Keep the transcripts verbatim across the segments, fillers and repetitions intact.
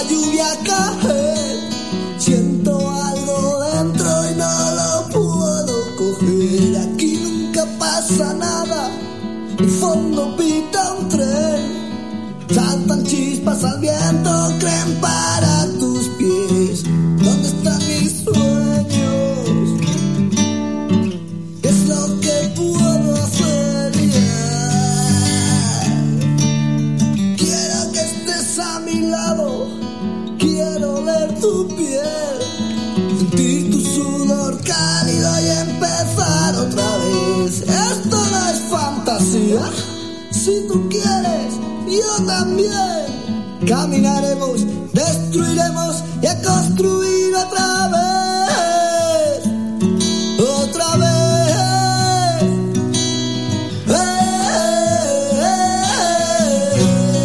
lluvia caer. Siento algo dentro y no lo puedo coger. Aquí nunca pasa nada, el fondo pita un tren. Saltan chispas al viento, creen para tus pies. ¿Dónde están mis sueños? ¿Qué es lo que puedo hacer? Yeah. Quiero que estés a mi lado, quiero oler tu piel, sentir tu sudor cálido y empezar otra vez. Esto no es fantasía, si tú quieres, yo también. Caminaremos, destruiremos y a construir otra vez, otra vez, eh, eh,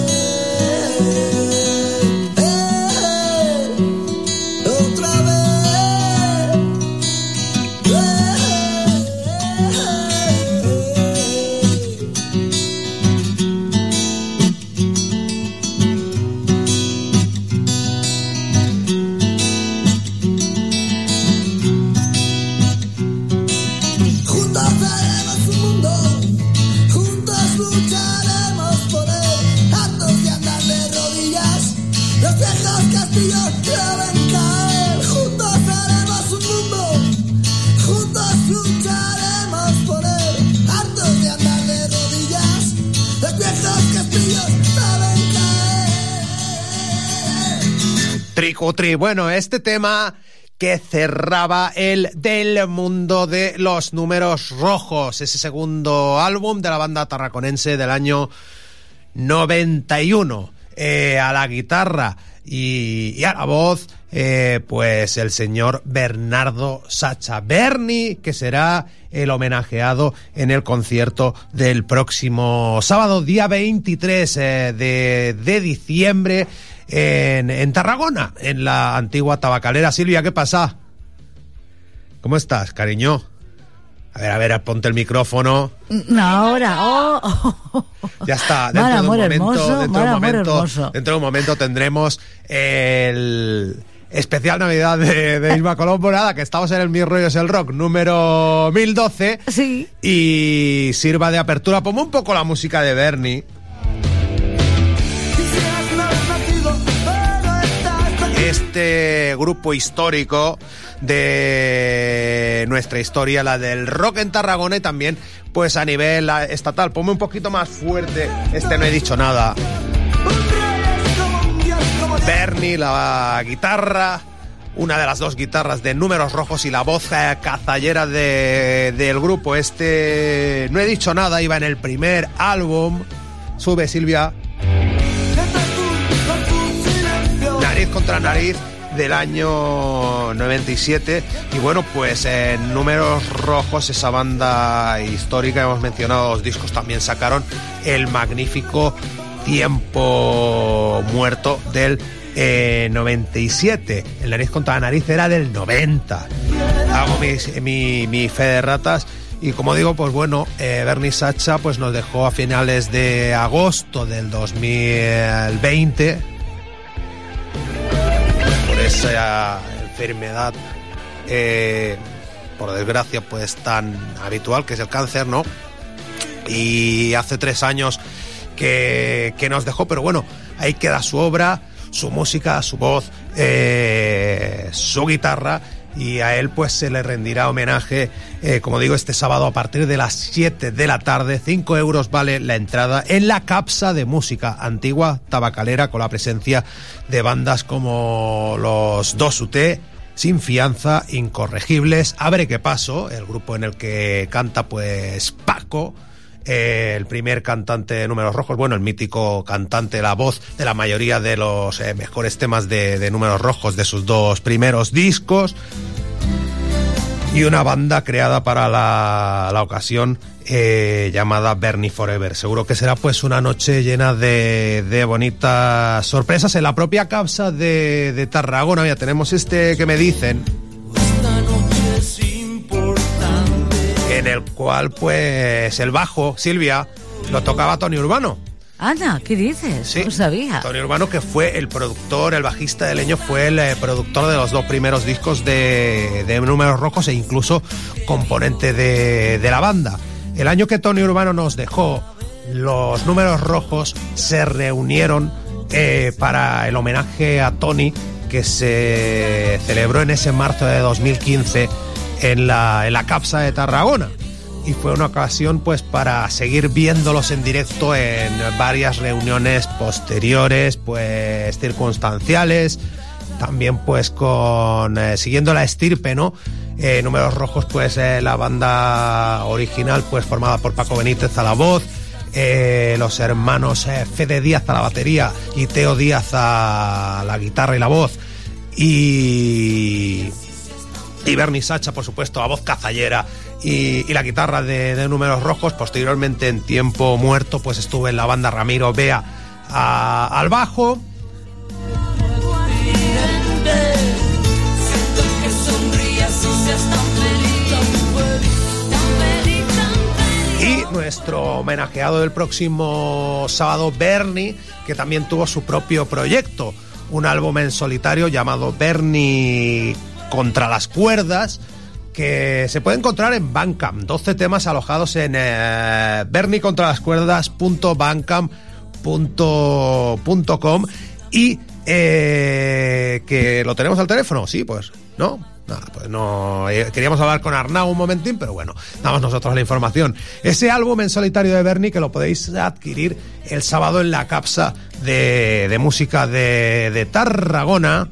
eh, eh, otra vez, Tricutri. Bueno, este tema que cerraba el Del Mundo de los Números Rojos, ese segundo álbum de la banda tarraconense del año noventa y uno. Eh, a la guitarra y, y a la voz, eh, pues el señor Bernardo Sacha. Bernie, que será el homenajeado en el concierto del próximo sábado, día veintitrés eh, de, de diciembre, en, en Tarragona, en la antigua tabacalera. Silvia, ¿qué pasa? ¿Cómo estás, cariño? A ver, a ver, ponte el micrófono. No, ahora, oh, oh, oh. Ya está, dentro de un momento, hermoso, dentro de un momento, dentro de un momento tendremos el especial Navidad de, de Isma Colombo. Nada, que estamos en el Mi Rollo es el Rock número mil doce. Sí. Y sirva de apertura. Ponme un poco la música de Bernie. Este grupo histórico de nuestra historia, la del rock en Tarragona y también pues a nivel estatal. Ponme un poquito más fuerte, este no he dicho nada. Bernie, la guitarra, una de las dos guitarras de Números Rojos y la voz cazallera de, del grupo. Este no he dicho nada, iba en el primer álbum. Sube, Silvia. Nariz contra nariz, del año noventa y siete. Y bueno, pues en Números Rojos, esa banda histórica, hemos mencionado los discos, también sacaron el magnífico Tiempo Muerto del eh, noventa y siete. El Nariz contra nariz era del noventa. Hago mi, mi, mi fe de ratas. Y como digo, pues bueno, eh, Bernie Sacha pues nos dejó a finales de agosto del dos mil veinte por esa enfermedad, eh, por desgracia, pues tan habitual, que es el cáncer, ¿no? Y hace tres años que, que nos dejó, pero bueno, ahí queda su obra, su música, su voz, eh, su guitarra. Y a él pues se le rendirá homenaje, eh, como digo, este sábado a partir de las siete de la tarde. Cinco euros vale la entrada en la Capsa de Música, antigua tabacalera, con la presencia de bandas como los dos U T, Sin Fianza, Incorregibles, Abre que Paso, el grupo en el que canta pues Paco, Eh, el primer cantante de Números Rojos, bueno, el mítico cantante, la voz de la mayoría de los eh, mejores temas de, de Números Rojos, de sus dos primeros discos, y una banda creada para la, la ocasión, eh, llamada Bernie Forever. Seguro que será pues una noche llena de, de bonitas sorpresas en la propia Capsa de, de Tarragona. Ya tenemos este que me dicen, en el cual pues el bajo, Silvia, lo tocaba Tony Urbano. Ana, ¿qué dices? Sí, no sabía. Tony Urbano, que fue el productor, el bajista de Leño, fue el eh, productor de los dos primeros discos de, de Números Rojos e incluso componente de, de la banda. El año que Tony Urbano nos dejó, los Números Rojos se reunieron eh, para el homenaje a Tony que se celebró en ese marzo de dos mil quince en la, en la Capsa de Tarragona. Y fue una ocasión pues para seguir viéndolos en directo en varias reuniones posteriores, pues circunstanciales, también pues con eh, siguiendo la estirpe, ¿no? Eh, Números Rojos, pues eh, la banda original pues formada por Paco Benítez a la voz, eh, los hermanos eh, Fede Díaz a la batería y Teo Díaz a la guitarra y la voz, y y Bernie Sacha, por supuesto, a voz cazallera y, y la guitarra de, de Números Rojos. Posteriormente, en Tiempo Muerto, pues estuve en la banda Ramiro Bea a, al bajo. Y nuestro homenajeado del próximo sábado, Bernie, que también tuvo su propio proyecto, un álbum en solitario llamado Bernie Contra las Cuerdas, que se puede encontrar en Bandcamp. doce temas alojados en eh, bernie contra las cuerdas punto bandcamp punto com. Y eh, que lo tenemos al teléfono, sí, pues, ¿no? Nada, pues no. Eh, queríamos hablar con Arnau un momentín, pero bueno, damos nosotros la información. Ese álbum en solitario de Bernie, que lo podéis adquirir el sábado en la Capsa de, de música de, de Tarragona.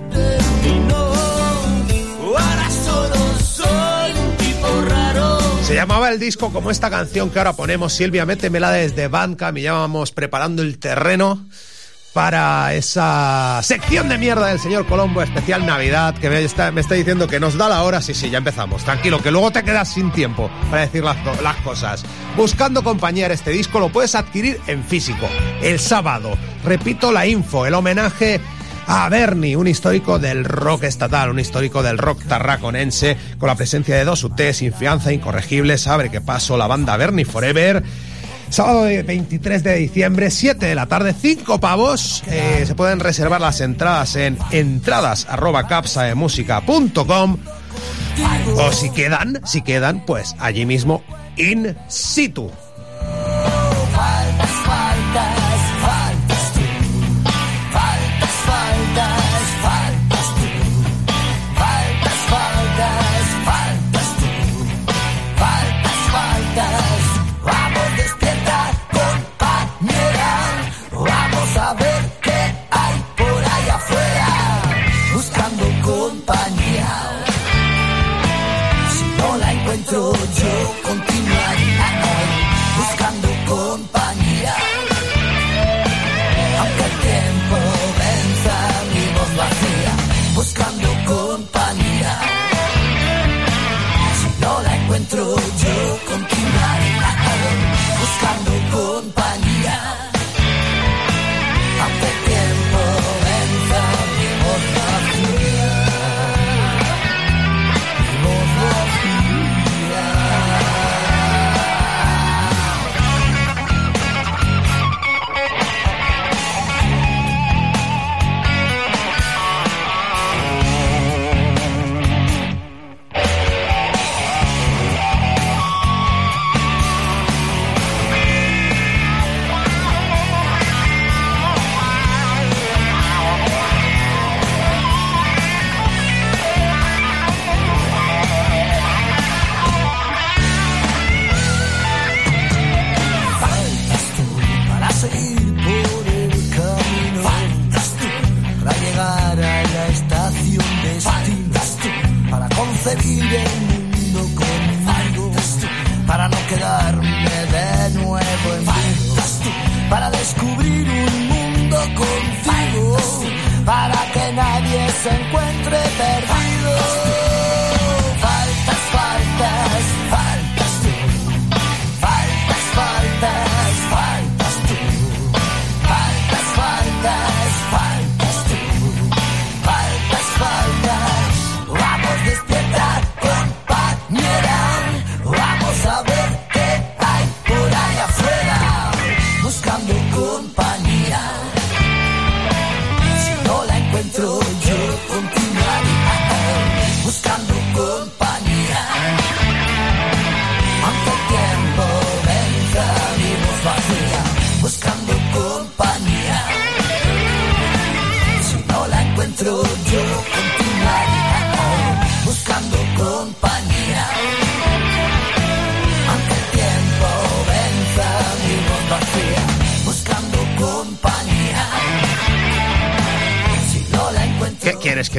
Se llamaba el disco como esta canción que ahora ponemos. Silvia, métemela desde Bandcamp, y ya vamos preparando el terreno para esa sección de mierda del señor Colombo, especial Navidad, que me está, me está diciendo que nos da la hora. Sí, sí, ya empezamos. Tranquilo, que luego te quedas sin tiempo para decir las, las cosas. Buscando Compañía, este disco lo puedes adquirir en físico el sábado. Repito la info, el homenaje a Bernie, un histórico del rock estatal, un histórico del rock tarraconense, con la presencia de Dos U T, Sin Fianza, Incorregibles, Abre que Paso, la banda Bernie Forever. Sábado veintitrés de diciembre, siete de la tarde, cinco pavos. Eh, se pueden reservar las entradas en entradas arroba capsaemusica punto com, o si quedan, si quedan, pues allí mismo in situ. Yo continuaría buscando compañía, aunque el tiempo venza mi voz vacía, buscando compañía. Si no la encuentro yo continuaría buscando compañía, aunque el tiempo venza mi voz vacía, mi voz vacía. Concebir el mundo conmigo, para no quedarme de nuevo en vivo, para descubrir un mundo contigo, para que nadie se encuentre perdido. Faltas, faltas, faltas tú, faltas, faltas, faltas tú, faltas, faltas, faltas tú, faltas, faltas. Vamos, despierta, compañera, vamos a ver qué hay por ahí afuera, buscando cosas.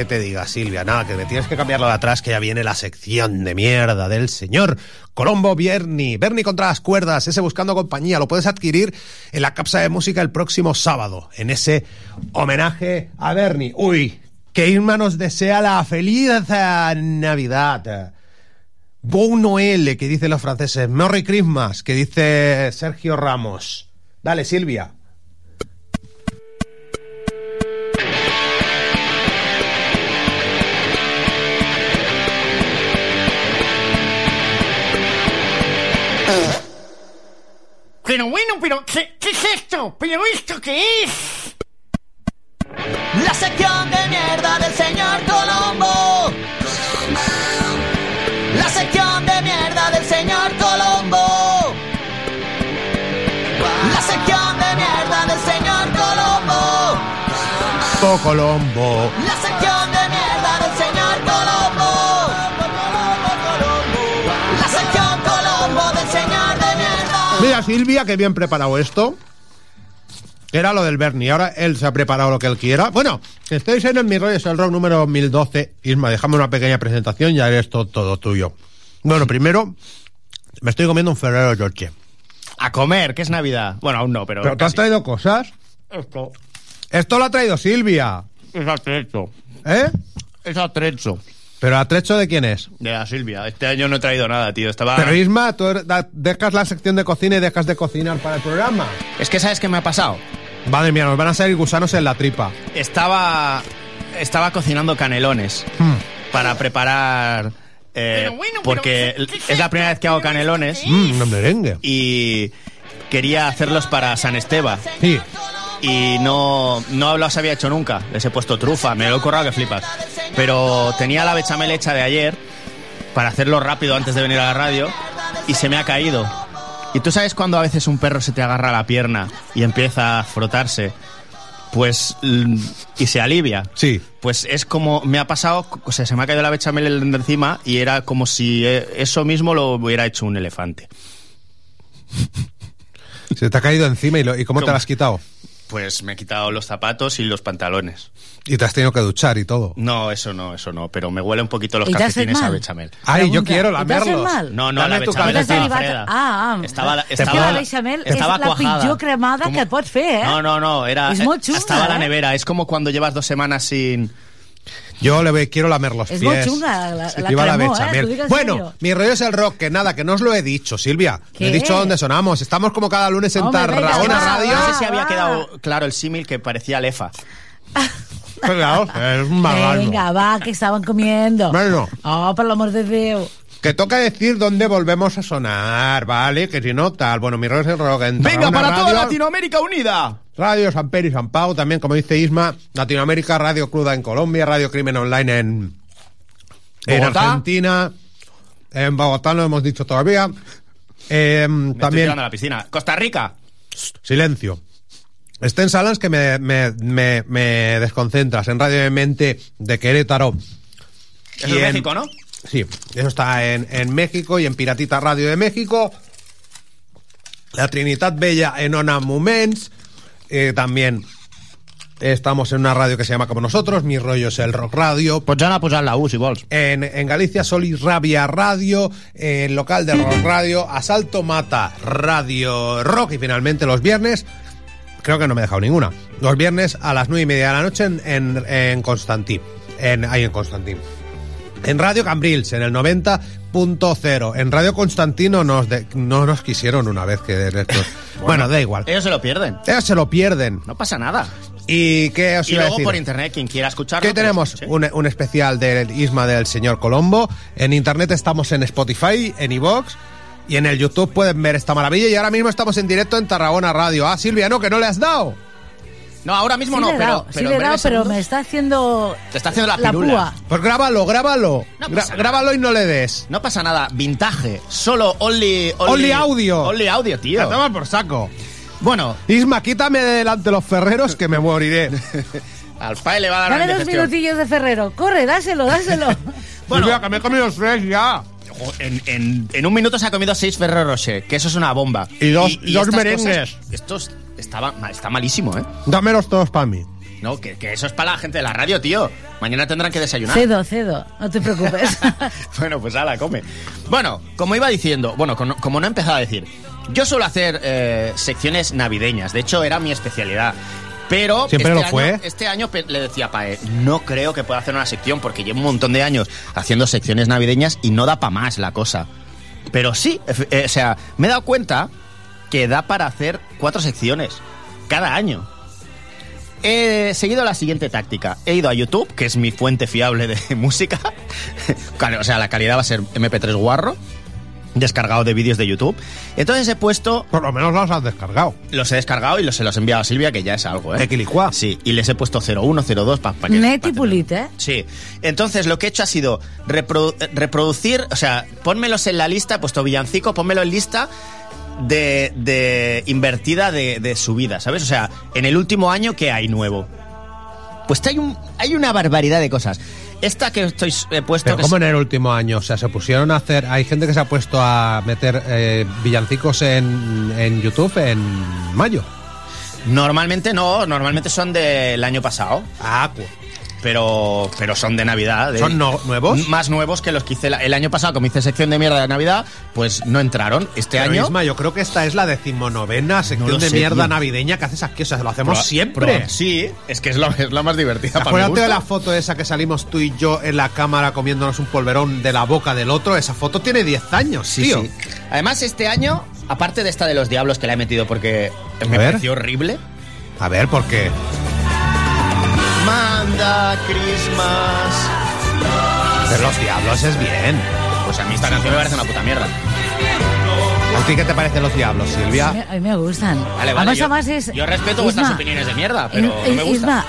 que te diga, Silvia? Nada, que me tienes que cambiarlo de atrás, que ya viene la sección de mierda del señor Colombo Berni. Berni contra las cuerdas, ese Buscando Compañía. Lo puedes adquirir en la Capsa de Música el próximo sábado, en ese homenaje a Berni. Uy, que Irma nos desea la feliz Navidad. Bon Noël, que dicen los franceses. Merry Christmas, que dice Sergio Ramos. Dale, Silvia. Pero bueno, pero ¿qué, qué es esto? ¿Pero esto qué es? La sección de mierda del señor Colombo. La sección de mierda del señor Colombo. La sección de mierda del señor Colombo. Oh, Colombo. La sección de mierda del señor Colombo. La sección Colombo del señor de mierda. Mira, Silvia, que bien preparado esto. Era lo del Berni, ahora él se ha preparado lo que él quiera. Bueno, que estéis en el Mi Rollo es el Rock número mil doce. Isma, déjame una pequeña presentación y ya eres todo, todo tuyo. Bueno, primero, me estoy comiendo un Ferrero Rocher. A comer, que es Navidad. Bueno, aún no, pero... ¿Pero tú has traído cosas? Esto Esto lo ha traído Silvia. es atrecho. ¿Eh? Es atrecho. ¿Pero atrecho de quién es? De la Silvia. Este año no he traído nada, tío. Estaba... Pero Isma, tú da- dejas la sección de cocina y dejas de cocinar para el programa. Es que ¿sabes qué me ha pasado? Madre mía, nos van a salir gusanos en la tripa. Estaba... Estaba cocinando canelones. Hmm. Para preparar... eh, Pero bueno, pero porque ¿qué- qué es es la esto? primera vez que hago ¿Pero canelones. esto Mmm, un merengue. Y... Quería hacerlos para San Esteban. Sí. Y no, no los había hecho nunca. Les he puesto trufa, me lo he currado que flipas. Pero tenía la bechamel hecha de ayer para hacerlo rápido antes de venir a la radio y se me ha caído. Y tú sabes cuando a veces un perro se te agarra a la pierna y empieza a frotarse, pues l- y se alivia. Sí. Pues es como me ha pasado, o sea, se me ha caído la bechamel de encima y era como si eh, eso mismo lo hubiera hecho un elefante. Se te ha caído encima y, lo, ¿y cómo, te ¿Cómo? lo has quitado? Pues me he quitado los zapatos y los pantalones. Y te has tenido que duchar y todo. No, eso no, eso no, pero me huele un poquito los ¿Y te haces calcetines a mal? bechamel. Ay, yo Pregunta, quiero ¿y te haces lamerlos. mal? No, no, Dame la tu bechamel calcetín. estaba Derivat- freda. Ah, ah. Estava, És que estava, la bechamel estava és la cuajada. pitjor cremada Com- que pots fer, eh? No, no, no, era, És molt xunga, estaba a la eh? nevera. Es como cuando llevas dos semanas sin... Yo le voy- quiero lamer los Es pies. muy chunga la- la Viva la cremó, ¿eh? bechamel. Tú digas en Bueno, serio. Mi Rollo es el Rock, que nada, que no os lo he dicho, Silvia. ¿Qué? No he dicho dónde sonamos. Estamos como cada lunes en Hombre, venga, Tarragona va, Radio. No sé si va. había quedado claro el símil que parecía lefa. Claro, es un marrano. Venga, va, que estaban comiendo. Bueno. Oh, por el amor de Dios. Que toca decir dónde volvemos a sonar, ¿vale? Que si no, tal. Bueno, Mi Rollo es el Rock en ¡Venga, Tarragona para toda Radio, Latinoamérica unida! Radio San Pedro y San Pau, también, como dice Isma, Latinoamérica, Radio Cruda en Colombia, Radio Crimen Online en, en Bogotá. Argentina, en Bogotá no hemos dicho todavía. Eh, Me estoy también, tirando a la piscina. Costa Rica. silencio. Estén salas que me, me, me, me desconcentras. En Radio de Mente de Querétaro. Eso Y es en- México, ¿no? Sí, eso está en, en México y en Piratita Radio de México. La Trinitat Bella en Ona Moments. Eh, también estamos en una radio que se llama como nosotros, Mi Rollo es el Rock Radio. Pues ya no posar la U, si vols. En, en Galicia, Solis Rabia Radio, en local de Rock Radio, Asalto Mata Radio Rock y finalmente los viernes, creo que no me he dejado ninguna, los viernes a las nueve y media de la noche en, en, en Constantí, en, ahí en Constantí. En Radio Cambrils, en el noventa punto cero. En Radio Constantino nos de- no nos quisieron una vez que de estos. bueno, da igual. Ellos se lo pierden. Ellos se lo pierden. No pasa nada. ¿Y qué os Y iba a luego decir? por internet, quien quiera escucharlo... Que pues, tenemos sí. un, un especial del Isma del señor Colombo. En internet estamos en Spotify, en iVoox y en el YouTube pueden ver esta maravilla. Y ahora mismo estamos en directo en Tarragona Radio. Ah, Silvia, no, que no le has dado. No, ahora mismo Sí no, le he pero... dado, pero sí en le he dado, breves pero segundos- me está haciendo Te está haciendo la la pirula. púa. Pues grábalo, grábalo. No Gra- pasa nada. grábalo y no le des. No pasa nada, vintage, solo only... Only audio. Only audio, Te tío. tomas por saco. Bueno, Isma, quítame de delante los ferreros que me moriré. al P A E le va a dar una Dale dos indigestión. minutillos de Ferrero. Corre, dáselo, dáselo. Bueno. Silvia, que me he comido tres ya. Jo, En, en, en un minuto se ha comido seis Ferrero Rocher, que eso es una bomba. Y dos- y dos estas merengues. cosas- esto es- estaba, ma- está malísimo, ¿eh? Dámelos todos para mí. No, que, que eso es para la gente de la radio, tío. Mañana tendrán que desayunar. Cedo, cedo, no te preocupes. Bueno, pues ala, come. Bueno, como iba diciendo, bueno, como, como no he empezado a decir, yo suelo hacer eh, secciones navideñas. De hecho, era mi especialidad. Pero ¿Siempre este lo fue? Año, este año pe- le decía a Pae, no creo que pueda hacer una sección porque llevo un montón de años haciendo secciones navideñas y no da para más la cosa. Pero sí, eh, o sea, me he dado cuenta que da para hacer cuatro secciones cada año. He seguido la siguiente táctica. He ido a YouTube, que es mi fuente fiable de música. O sea, la calidad va a ser eme pe tres guarro, descargado de vídeos de YouTube. Entonces he puesto... Por lo menos los has descargado. Los he descargado y los se los he enviado a Silvia, que ya es algo, ¿eh? Tequilicuá. Sí, y les he puesto cero uno, cero dos para pa que... Net pa y pulit, ¿eh? Sí. Entonces lo que he hecho ha sido reprodu- reproducir, o sea, pónmelos en la lista, he puesto villancico, pónmelo en lista de, de invertida de, de subida, ¿sabes? O sea, en el último año, ¿qué hay nuevo? Pues hay, un, hay una barbaridad de cosas. Esta que estoy he puesto... Pero que ¿cómo es- en el último año? O sea, se pusieron a hacer... Hay gente que se ha puesto a meter eh, villancicos en, en YouTube en mayo. Normalmente no, normalmente son del año pasado. Ah, pues. Pero, pero son de Navidad. de- ¿Son no- nuevos? Más nuevos que los que hice la- el año pasado, como hice sección de mierda de Navidad, pues no entraron. Este Pero, año... Isma, yo creo que esta es la decimonovena sección No lo de sé, mierda tío. navideña que haces aquí. O sea, lo hacemos Proba- siempre. proba- sí, es que es la, es la más divertida para mi Acuérdate gusto. de la foto esa que salimos tú y yo en la cámara comiéndonos un polverón de la boca del otro. Esa foto tiene diez años, Sí, tío. sí. Además, este año, aparte de esta de los diablos que la he metido porque me ver. pareció horrible... A ver, ¿por qué? Manda Christmas. Pero los diablos es bien. Pues a mí esta canción me parece una puta mierda. ¿A ti qué te parecen los diablos, A mí, Silvia? a mí me gustan. Vale, vale, además, yo, además es... yo respeto vuestras Isma, opiniones de mierda, pero Is- no me gusta. Isma,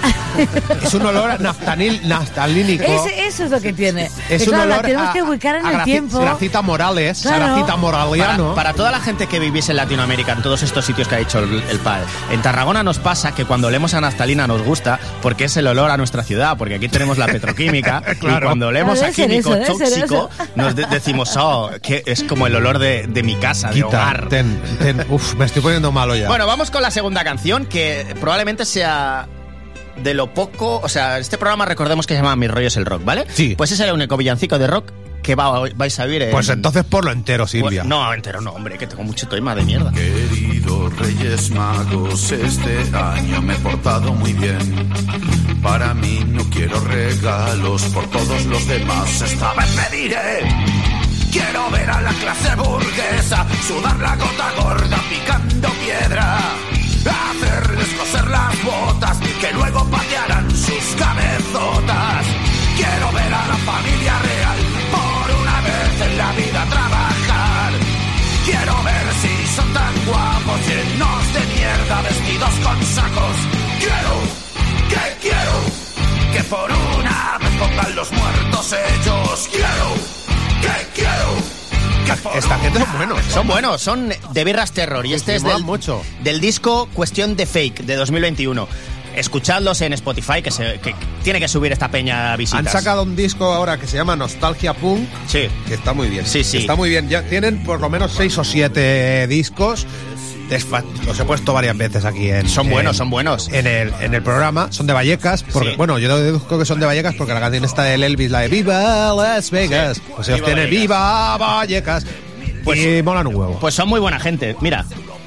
Es un olor naftanil, naftalínico. ese- eso es lo que tiene. Es Que, un claro, la olor tenemos a, que ubicar en a el Graci- tiempo. Gracita Morales, Claro. a Gracita Para, Moraliano. para toda la gente que vivís en Latinoamérica, en todos estos sitios que ha dicho el, el padre, en Tarragona nos pasa que cuando olemos a naftalina nos gusta porque es el olor a nuestra ciudad, porque aquí tenemos la petroquímica Claro. y cuando olemos Claro, a debe ser químico eso, debe ser tóxico eso. nos de- decimos, oh, que es como el olor de, de mi casa, de Quita, hogar. ten, ten. Uf, me estoy poniendo malo ya. Bueno, vamos con la segunda canción, que probablemente sea de lo poco... O sea, este programa recordemos que se llama Mi rollo es el rock, ¿vale? Sí. Pues ese es el único villancico de rock que va, vais a oír en... Pues entonces por lo entero, Silvia. Pues, no, entero no, hombre, que tengo mucho tema de mierda. Queridos Reyes Magos, este año me he portado muy bien. Para mí no quiero regalos, por todos los demás esta vez pediré. Quiero ver a la clase burguesa sudar la gota gorda picando piedra, hacerles coser las botas que luego patearán sus cabezotas. Quiero ver a la familia real por una vez en la vida trabajar. Quiero ver si son tan guapos, llenos de mierda, vestidos con sacos. Quiero, que quiero, que por una vez pongan los muertos ellos. Quiero, que quiero, que por Esta gente una son buenos. Son buenos, son de Birras Terror y este Sí, es molan del, mucho. del disco Cuestión de Fake de dos mil veintiuno. Escuchadlos en Spotify, que, se, que tiene que subir esta peña a visitas. Han sacado un disco ahora que se llama Nostalgia Punk, Sí. que está muy bien. Sí, sí. Está muy bien. Ya tienen por lo menos seis o siete discos. Desfa- Los he puesto varias veces aquí en. Son en- buenos, son buenos. En el, en el programa. Son de Vallecas. Porque, Sí. bueno, yo deduzco que son de Vallecas porque la canción está del Elvis, la de Viva Las Vegas. Sí. Pues ellos Viva tienen Vallecas. Viva Vallecas. Pues- y molan un huevo. Pues son muy buena gente, mira.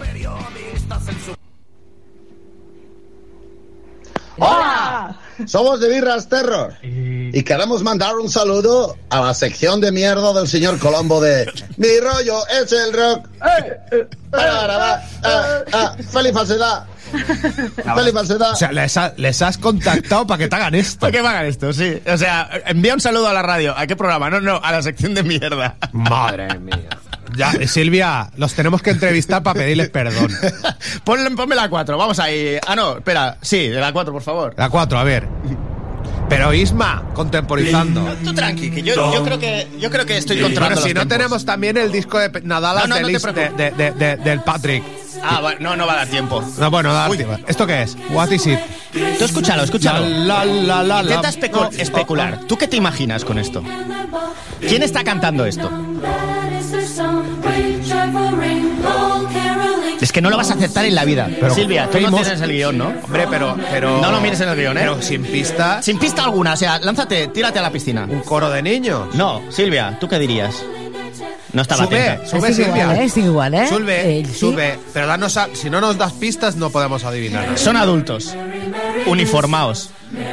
¡Hola! Somos de Birras Terror y queremos mandar un saludo a la sección de mierda del señor Colombo de Mi rollo es el rock. Ahora va. Ah, ah, ¡Feliz falsedad! ¡Feliz falsedad! O sea, les, ha- les has contactado para que te hagan esto. ¿Por qué me hagan esto? Sí. O sea, envía un saludo a la radio. ¿A qué programa? No, no, a la sección de mierda. Madre mía. Ya, Silvia, los tenemos que entrevistar para pedirles perdón. Ponle, ponme la cuatro, vamos ahí. Ah, no, espera. Sí, de la cuatro, por favor. La cuatro, a ver. Pero Isma, contemporizando. Tú tranqui, que yo, yo creo que yo creo que estoy Bueno, controlando si los no tiempos. tenemos también el disco de Nadal No, no, de no te Lis- de, preocupes. de- de- de- del Patrick. Ah, bueno, no, no va a dar tiempo. No, bueno, da, Uy. ¿esto qué es? What is it? Tú escúchalo, escúchalo. La, la, la, la, Intenta la. especu- No, especular. ¿Tú qué te imaginas con esto? ¿Quién está cantando esto? Es que no lo vas a aceptar en la vida. Pero Silvia, tú no famous- tienes el guión, ¿no? Hombre, pero, pero... No lo mires en el guión, ¿eh? Pero sin pistas, Sin pista alguna, o sea, lánzate, tírate a la piscina. un coro de niños. No, Silvia, ¿tú qué dirías? No estaba Sube, atenta. sube, Es igual, Silvia. ¿eh? Es igual, ¿eh? Sube, Eh, sí. sube. Pero danos a- si no nos das pistas, no podemos adivinar nada. Son adultos, uniformados.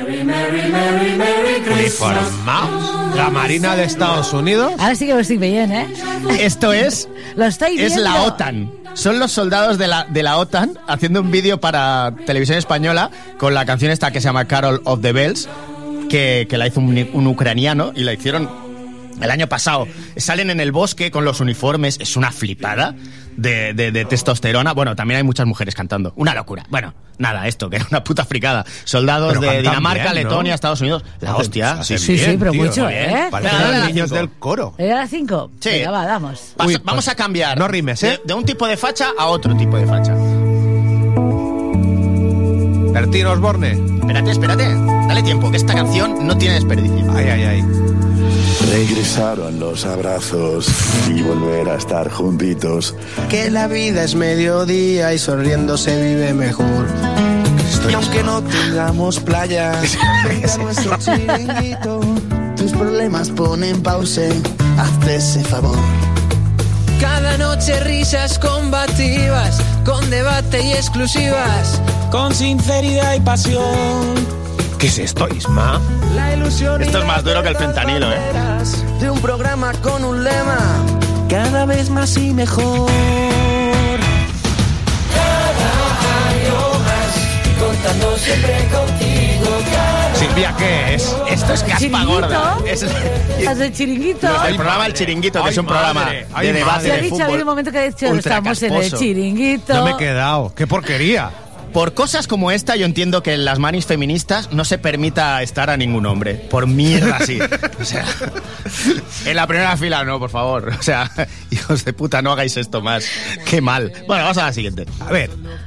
Uniformados. La Marina de Estados Unidos. Ahora sí que lo estoy bien, ¿eh? Esto es, Lo estáis es viendo. la OTAN. Son los soldados de la, de la OTAN haciendo un vídeo para televisión española con la canción esta que se llama Carol of the Bells, que, que la hizo un, un ucraniano y la hicieron el año pasado. Salen en el bosque con los uniformes, es una flipada de, de, de testosterona. Bueno, también hay muchas mujeres cantando. Una locura. Bueno, nada, esto, que era una puta fricada. Soldados Pero de cantan Dinamarca, bien, ¿no? Letonia, Estados Unidos. La Hacen- hostia. hacen Sí, Sí, bien, sí, pero tío, mucho, bien. ¿eh? Parecen Venga, los dale, niños cinco. del coro. ¿Era las cinco? Sí. Venga, va, damos. Pas- Uy, vamos pues, a cambiar no rimes, ¿eh? de, de un tipo de facha a otro tipo de facha. Bertín Osborne. Espérate, espérate. Dale tiempo, que esta canción no tiene desperdicio. Ay, ay, ay. Regresaron los abrazos y volver a estar juntitos. Que la vida es mediodía y sonriendo se vive mejor. Y aunque no tengamos playa, venga nuestro chiringuito. Tus problemas ponen pause, hazte ese favor. Cada noche risas combativas, con debate y exclusivas, con sinceridad y pasión. ¿Qué es esto, Isma? La ilusión y Esto es las más duro que el letras fentanilo, ¿eh? banderas de un programa con un lema, cada vez más y mejor. Contando siempre contigo. Silvia, ¿qué es? Esto es caspa ¿Chiringuito? gorda. Es ¿Has el chiringuito? el Ay, programa madre. El Chiringuito, que Ay, es un programa madre. Ay, de debate madre. Se ha de dicho, ha habido un fútbol. momento que ha dicho, ultra estamos en el casposo. chiringuito. No me he quedado. ¡Qué porquería! Por cosas como esta, yo entiendo que en las manis feministas no se permita estar a ningún hombre. Por mierda, sí. O sea, en la primera fila no, por favor. O sea, hijos de puta, no hagáis esto más. Qué mal. Bueno, vamos a la siguiente. A ver.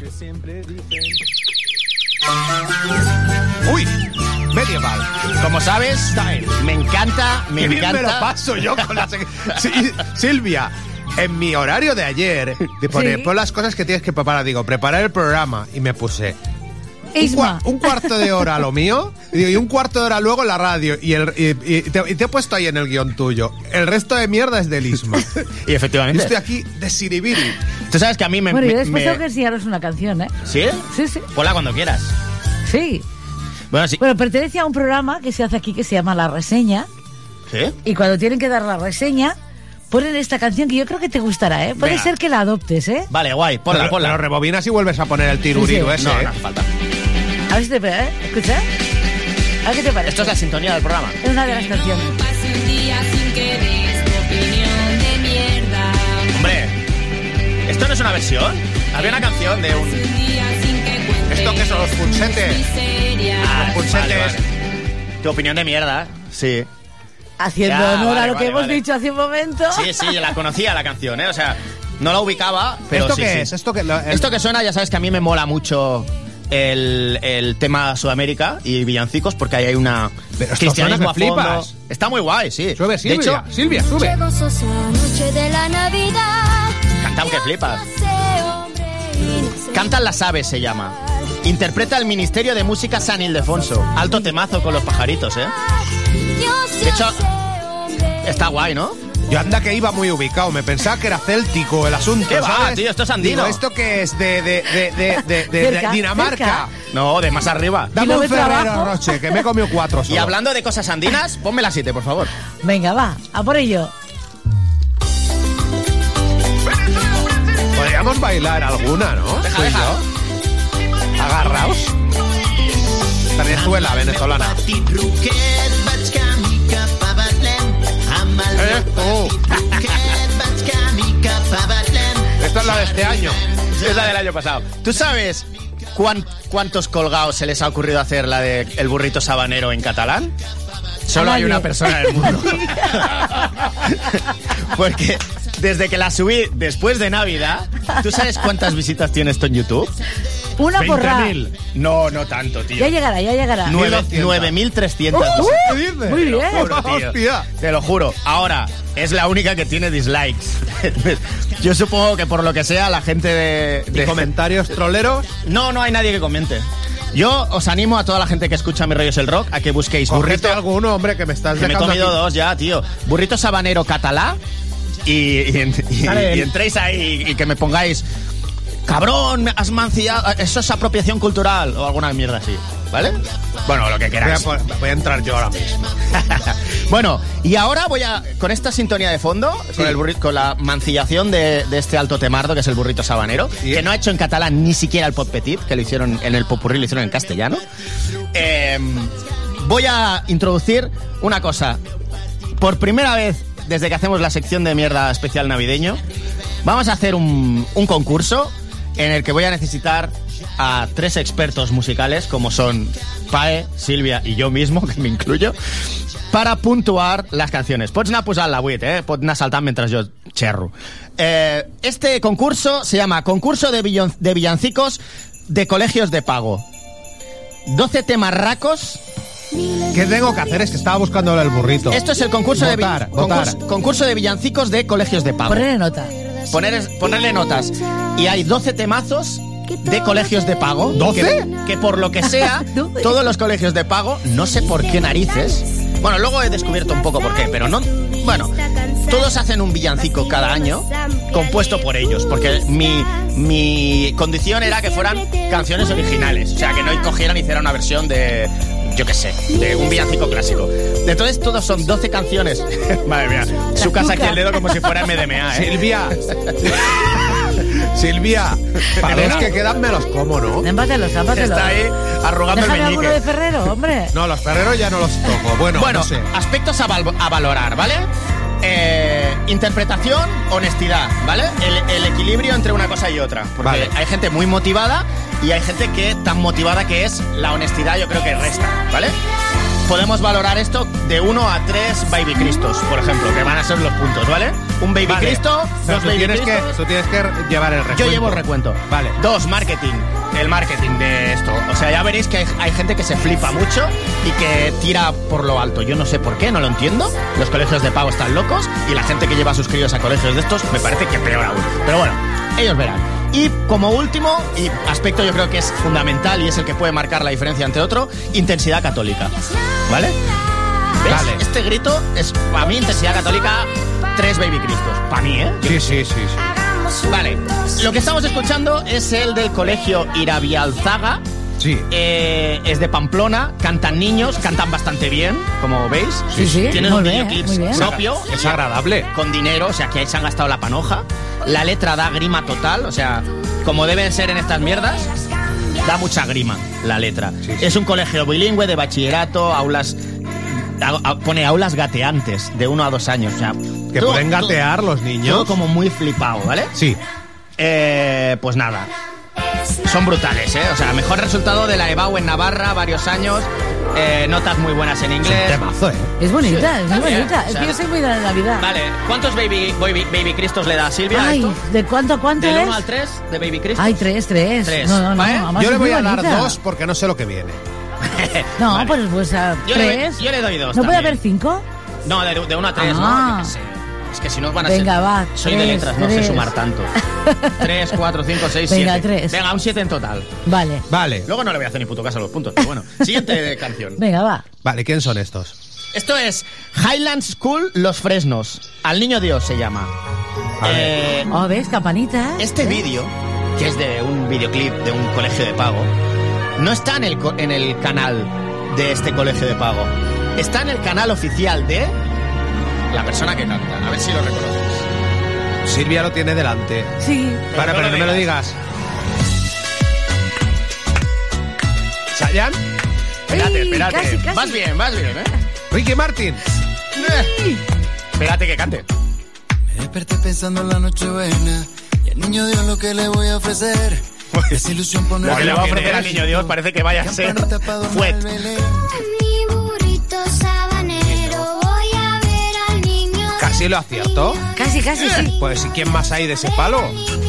¡Uy! Medieval. Como sabes, me encanta, me Qué bien encanta. me lo paso yo con la... sec- Sí, Silvia, en mi horario de ayer, te pone, Sí. pon las cosas que tienes que preparar. Digo, preparar el programa. Y me puse un, Isma. cua- un cuarto de hora lo mío y, digo, y un cuarto de hora luego la radio. Y, el, y, y te, y te he puesto ahí en el guión tuyo. El resto de mierda es del Isma. Y Yo efectivamente. estoy aquí de siribiri. Tú sabes que a mí me... Bueno, yo me- después me- tengo que enseñaros una canción, ¿eh? ¿Sí? Sí, sí. Ponla cuando quieras. Sí. Bueno, sí. Bueno, pertenece a un programa que se hace aquí que se llama La Reseña. ¿Sí? Y cuando tienen que dar la reseña, ponen esta canción que yo creo que te gustará, ¿eh? Puede Venga. ser que la adoptes, ¿eh? Vale, guay. Ponla, Pero- ponla. pero rebobinas y vuelves a poner el tirurido Sí, sí. ese. No, ¿eh? no hace falta. A ver si te pega, ¿eh? Escucha. A ver qué te parece. Esto es la sintonía del programa. Es una de las canciones. Pase un día sin que des tu opinión de mierda. Hombre, ¿esto no es una versión? Había una canción de un... Un día sin que cuentes ¿Esto qué son los pulsetes? miseria. Ah, pulsetes. vale, vale. Tu opinión de mierda, sí. Haciendo Ya, honor vale, a lo vale, que hemos vale. dicho hace un momento. Sí, sí, yo la conocía la canción, ¿eh? O sea, no la ubicaba, pero ¿Esto sí, qué sí. es? ¿Esto, que, lo- el- Esto que suena, ya sabes que a mí me mola mucho el, el tema Sudamérica y villancicos, porque ahí hay una Pero esto cristianismo suena que a fondo. flipas. Está muy guay, sí. Sube, De Silvia. hecho, Silvia, sube. Qué gozosa noche de la Navidad. cantan que flipas. Nace hombre y nace Cantan las aves, se llama. Interpreta el Ministerio de Música San Ildefonso. Alto temazo con los pajaritos, ¿eh? Dios De hecho, se hace hombre. Está guay, ¿no? Yo anda que iba muy ubicado, me pensaba que era céltico el asunto. ¿Qué va, ¿sabes? tío? Esto es andino. Digo, ¿esto qué es? De, de, de, de, de, de- Cerca, de Dinamarca. cerca. No, de más arriba. Dame un Kilómetro Ferrero abajo. Roche, que me he comido cuatro solo. Y hablando de cosas andinas, ponme la siete, por favor. Venga, va, a por ello. Podríamos bailar alguna, ¿no? Deja, Tú y deja. yo. Agarraos. Venezuela, venezolana. Eh, oh. Esta es la de este año. Es la del año pasado. ¿Tú sabes cuán- cuántos colgados se les ha ocurrido hacer la de el burrito sabanero en catalán? Solo hay nadie. una persona en el mundo. Porque desde que la subí después de Navidad, ¿tú sabes cuántas visitas tiene esto en YouTube? Una porra. veinte mil. No, no tanto, tío. Ya llegará, ya llegará. nueve mil trescientos. Uh, uh, ¿Qué dices? muy bien. Te lo juro, tío. Hostia. Te lo juro. Ahora, es la única que tiene dislikes. Yo supongo que por lo que sea, la gente de... ¿Y de... comentarios troleros? No, no hay nadie que comente. Yo os animo a toda la gente que escucha Mi Rollo es el Rock a que busquéis Cógete burrito... alguno, hombre, que me estás Que me he dejando comido aquí. dos ya, tío. Burrito sabanero catalá y, y, y- Dale. y entréis ahí y que me pongáis... Cabrón, me has mancillado... Eso es apropiación cultural o alguna mierda así, ¿vale? Bueno, lo que Voy a, queráis. pon- voy a entrar yo ahora mismo. Bueno, y ahora voy a... Con esta sintonía de fondo, con, el burri- con la mancillación de, de este alto temardo, que es el burrito sabanero, Sí. que no ha hecho en catalán ni siquiera el Pot Petit, que lo hicieron en el popurrí, lo hicieron en castellano. Eh, voy a introducir una cosa. Por primera vez, desde que hacemos la sección de mierda especial navideño, vamos a hacer un, un concurso en el que voy a necesitar a tres expertos musicales, como son Pae, Silvia y yo mismo, que me incluyo, para puntuar las canciones. Pots anar posant la vuit, eh? Pots anar saltant mentre yo xerro. Eh, este concurso se llama Concurso de, Villon- de Villancicos de Colegios de Pago. doce temas racos. ¿Qué tengo que hacer? Es que estaba buscando el burrito. Esto es el concurso, Votar, de, vi- votar. concurso, concurso de villancicos de colegios de pago. Ponerle nota. Poner, ponerle notas. Y hay doce temazos de colegios de pago. ¿doce? Que, que por lo que sea, doce. todos los colegios de pago, no sé por qué narices. Bueno, luego he descubierto un poco por qué, pero no. Bueno, todos hacen un villancico cada año compuesto por ellos, porque mi, mi condición era que fueran canciones originales. O sea, que no cogieran y hicieran una versión de, yo qué sé, de un villancico clásico. Entonces todos son doce canciones. Madre mía, su casa aquí el dedo como si fuera M D M A, ¿eh? Silvia. Silvia, para los que quedan me los como, ¿no? Empátelos, empátelos. Está ahí arrugando el Déjame alguno meñique. de Ferrero, hombre. No, los ferreros ya no los toco. Bueno, Bueno, no sé. aspectos a, val- a valorar, ¿vale? Eh, interpretación, honestidad, ¿vale? El, el equilibrio entre una cosa y otra. Porque Vale. hay gente muy motivada y hay gente que tan motivada que es la honestidad, yo creo que resta, ¿vale? Podemos valorar esto de uno a tres Baby Cristos, por ejemplo, que van a ser los puntos, ¿vale? Un Baby Vale. Cristo, Pero dos tú Baby tienes, que, Cristos. tú tienes que llevar el recuento. Yo llevo el recuento. Vale. Dos, marketing. El marketing de esto. O sea, ya veréis que hay, hay gente que se flipa mucho y que tira por lo alto. Yo no sé por qué, no lo entiendo. Los colegios de pago están locos y la gente que lleva a sus críos a colegios de estos me parece que peor aún. Pero bueno, ellos verán. Y como último, y aspecto yo creo que es fundamental y es el que puede marcar la diferencia entre otro, intensidad católica. ¿Vale? ¿Ves? Vale. Este grito es, para mí, intensidad católica, tres Baby Cristos. Para mí, ¿eh? Sí, sí, sí, sí. Vale, lo que estamos escuchando es el del colegio Irabialzaga. Sí. Eh, es de Pamplona, cantan niños, cantan bastante bien, como veis. Sí, sí, Tienen muy un bien, videoclip muy bien. propio. Es agradable. Con dinero, o sea, que ahí se han gastado la panoja. La letra da grima total, o sea, como deben ser en estas mierdas, da mucha grima la letra. Sí, sí. Es un colegio bilingüe de bachillerato, aulas... a- a- pone aulas gateantes, de uno a dos años, o sea... Que todo- pueden todo- gatear los niños. Todo como muy flipado, ¿vale? Sí. Eh, pues nada, son brutales, ¿eh? O sea, mejor resultado de la EBAU en Navarra, varios años, eh, notas muy buenas en Es un inglés. temazo, ¿eh? Es bonita, Sí, es muy también, bonita. o Es sea, que yo soy muy de la Navidad. Vale, ¿cuántos baby, baby, baby Cristos le da Silvia a Ay, esto? ¿de cuánto a cuánto Del es? uno al tres de Baby Cristos. Ay, tres, tres. Tres. No, no, no. ¿Vale? además Yo le es muy voy a dar bonita. dos porque no sé lo que viene. No, Vale. pues, pues a Yo le, tres. doy, yo le doy dos. ¿No puede también. haber cinco? No, de, de uno a tres, Ah. ¿no? Yo qué sé. Es que si no van a Venga, ser. va, Soy de tres, letras, no sé tres. sumar tanto. Tres, cuatro, cinco, seis, Venga, siete. tres. Venga, un siete en total. Vale. Vale. Luego no le voy a hacer ni puto caso a los puntos, pero bueno. Siguiente canción. Venga, va. Vale, ¿quién son estos? Esto es Highland School Los Fresnos. Al Niño Dios se llama. A ver. Eh, Oh, ¿ves? Campanita. este vídeo, que es de un videoclip de un colegio de pago, no está en el, co- en el canal de este colegio de pago. Está en el canal oficial de la persona que canta. A ver si lo reconoces. Silvia lo tiene delante. Sí. Vale, no pero lo no me lo digas. digas. ¿Chayanne? Espérate, Ey, espérate. casi, casi. Vas bien, vas bien, ¿eh? Ricky Martin. Eh. Espérate que cante. Me desperté pensando en la noche buena y al niño Dios lo que le voy a ofrecer. Esa ilusión poner Lo que le va a ofrecer al Niño Dios parece que vaya a ser fuet. Mi burrito sabanero, voy a ver al niño. Casi lo acierto. Casi, casi, sí. Pues ¿y quién más hay de ese palo?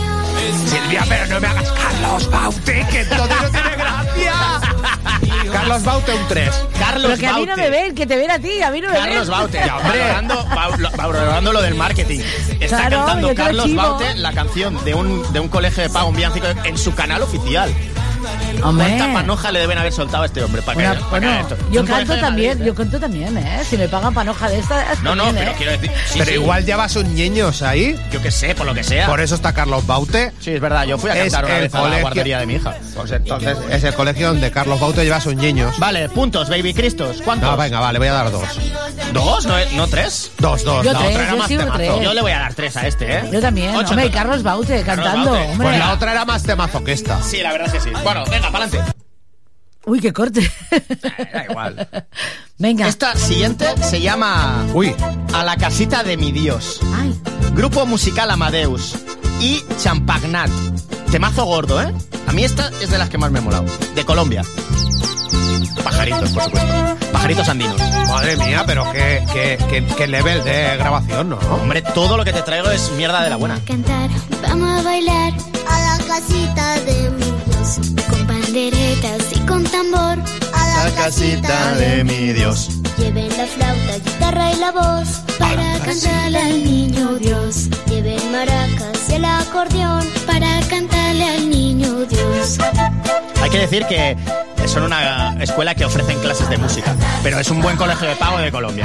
Silvia, pero no me hagas Carlos Baute, que entonces no tiene gracia. Carlos Baute un tres. Carlos Pero que a mí no me ven, que te ven a ti, a mí no me ven. Carlos Baute, ya, hombre, valorando, valorando lo del marketing. Está Claro, cantando yo te lo Carlos chivo. Baute la canción de un, de un colegio de pago, un villancico, en su canal oficial. Hombre. ¿Cuánta panoja le deben haber soltado a este hombre para Una- que, para bueno, que esto? yo Un canto colegio de también, Madrid, yo canto también, ¿eh? Si me pagan panoja de esta, No, no, también, pero ¿eh? quiero decir... sí, Pero sí, igual llevas un niños ahí. yo qué sé, por lo que sea. Por eso está Carlos Baute. Sí, es verdad, yo fui a Es cantar una el vez a la colegio- guardería de mi hija. Pues entonces es el colegio donde Carlos Baute lleva a sus niños. Vale, puntos, Baby Cristos. ¿Cuántos? No, venga, vale, voy a dar dos. ¿Dos? ¿No, no tres? Dos, dos. Yo La tres, otra era yo más sí, un temazo. tres. Yo le voy a dar tres a este, ¿eh? Yo también, Ocho hombre, y total. Carlos Baute cantando, Baute. hombre. Pues la otra era más temazo que esta. Sí, la verdad es que sí. Bueno, venga, para adelante. Uy, qué corte. Da igual. Venga. Esta siguiente se llama Uy. A la casita de mi Dios. Ay, Grupo musical Amadeus y Champagnat. Temazo gordo, ¿eh? A mí esta es de las que más me ha molado. De Colombia. Pajaritos, por supuesto. Pajaritos andinos. Madre mía, pero qué, qué, qué, qué level de grabación, ¿no? Hombre, todo lo que te traigo es mierda de la buena. Cantar, vamos a bailar a la casita de mi Dios, con panderetas y con tambor. A la casita de mi Dios. Lleven la flauta, guitarra y la voz para cantarle al niño Dios. Lleven maracas y el acordeón para cantarle al niño Dios. Hay que decir que son una escuela que ofrecen clases de música, pero es un buen colegio de pago de Colombia,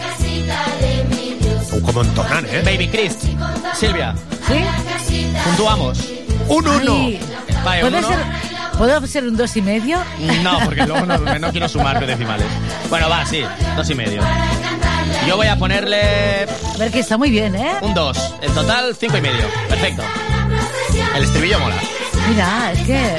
¿eh? Como entonan, ¿eh? Baby Chris, Silvia, ¿sí? puntuamos. Un uno. Ay, Vale, un ¿puede uno. ser, ¿puedo ser un dos y medio? No, porque luego no, no quiero sumar decimales. Bueno, va, sí, dos y medio. Yo voy a ponerle A ver, que está muy bien, ¿eh? un dos. En total, cinco y medio. Perfecto. El estribillo mola. Mira, es que...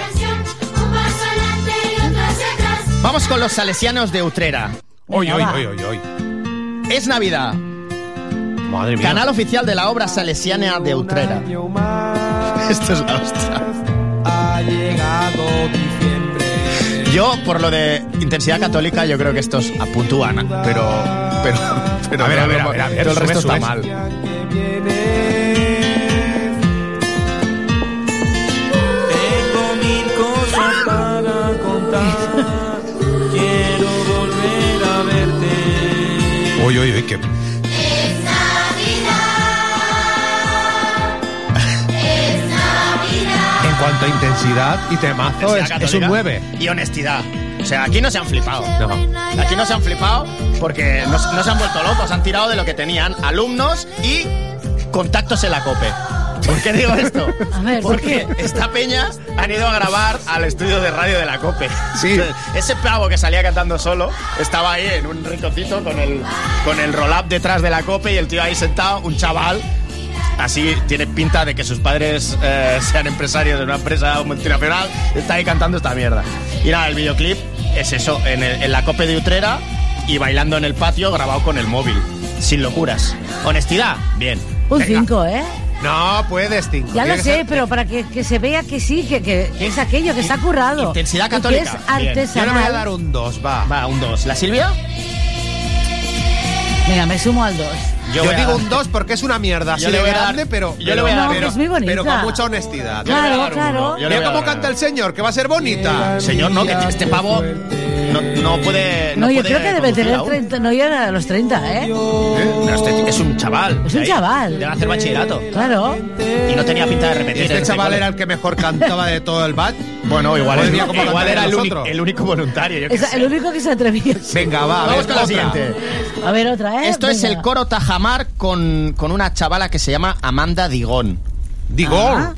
Vamos con los salesianos de Utrera. Hoy, Venga, hoy, va. hoy, hoy, hoy. Es Navidad. Madre mía. Canal oficial de la obra salesiana de Utrera. Esto es la hostia. Ha llegado diciembre. Yo, por lo de intensidad católica, yo creo que estos apuntúan, pero... pero, pero A ver, a ver, no, a ver, a ver, pero el sube, resto sube. está mal. Tengo mil cosas para contar. Quiero volver a verte. Uy, uy, uy, qué... En cuanto a intensidad y temazo, es, Intensidad es un católica nueve. Y honestidad. O sea, aquí no se han flipado. No. Aquí no se han flipado porque no, no se han vuelto locos. Han tirado de lo que tenían. Alumnos y contactos en la COPE. ¿Por qué digo esto? A ver, ¿por Porque esta peña han ido a grabar al estudio de radio de la COPE. Sí. Entonces, ese pavo que salía cantando solo estaba ahí en un rinconcito con el, con el roll-up detrás de la COPE y el tío ahí sentado, un chaval. Así tiene pinta de que sus padres eh, sean empresarios de una empresa multinacional. Está ahí cantando esta mierda. Y nada, el videoclip es eso, en, el- en la COPE de Utrera y bailando en el patio grabado con el móvil. Sin locuras. Honestidad, bien. Un Venga. cinco, ¿eh? No, puedes cinco. Ya lo Tiene que sé, ser- pero para que, que se vea que sí, que, que, que es aquello, que está currado. Intensidad y que católica. es Bien. Yo le artesanal. voy a dar un dos, va. Va, un dos. ¿La Silvia? Venga, me sumo al dos. Yo, voy a digo dar- un dos porque es una mierda así Yo le de voy a dar- grande, pero, yo le voy a dar- No, pero, que es muy bonita. pero con mucha honestidad. Yo le voy a Claro, dar un claro. uno. Yo le Mira voy a cómo dar canta un el señor, que va a ser bonita. Señor, no, que este pavo no, no puede. No, No, yo puede creo que debe conducir tener aún. treinta, no llega a los treinta, ¿eh? ¿Eh? Pero este es un chaval. Es de un ahí. chaval. Debe hacer bachillerato. Claro. Y no tenía pinta de repetir. Este en ese chaval cole. era el que mejor cantaba de todo el bat. Bueno, igual, Madre es- mía, cómo igual cantarían era el, los único, otros. el único voluntario. Yo qué Es sé. el único que se atrevía. Venga, va, a Vamos ver, con la otra. siguiente. A ver, otra, ¿eh? Esto es Venga. el coro Tajamar con, con una chavala que se llama Amanda Digón. Digón. Ah.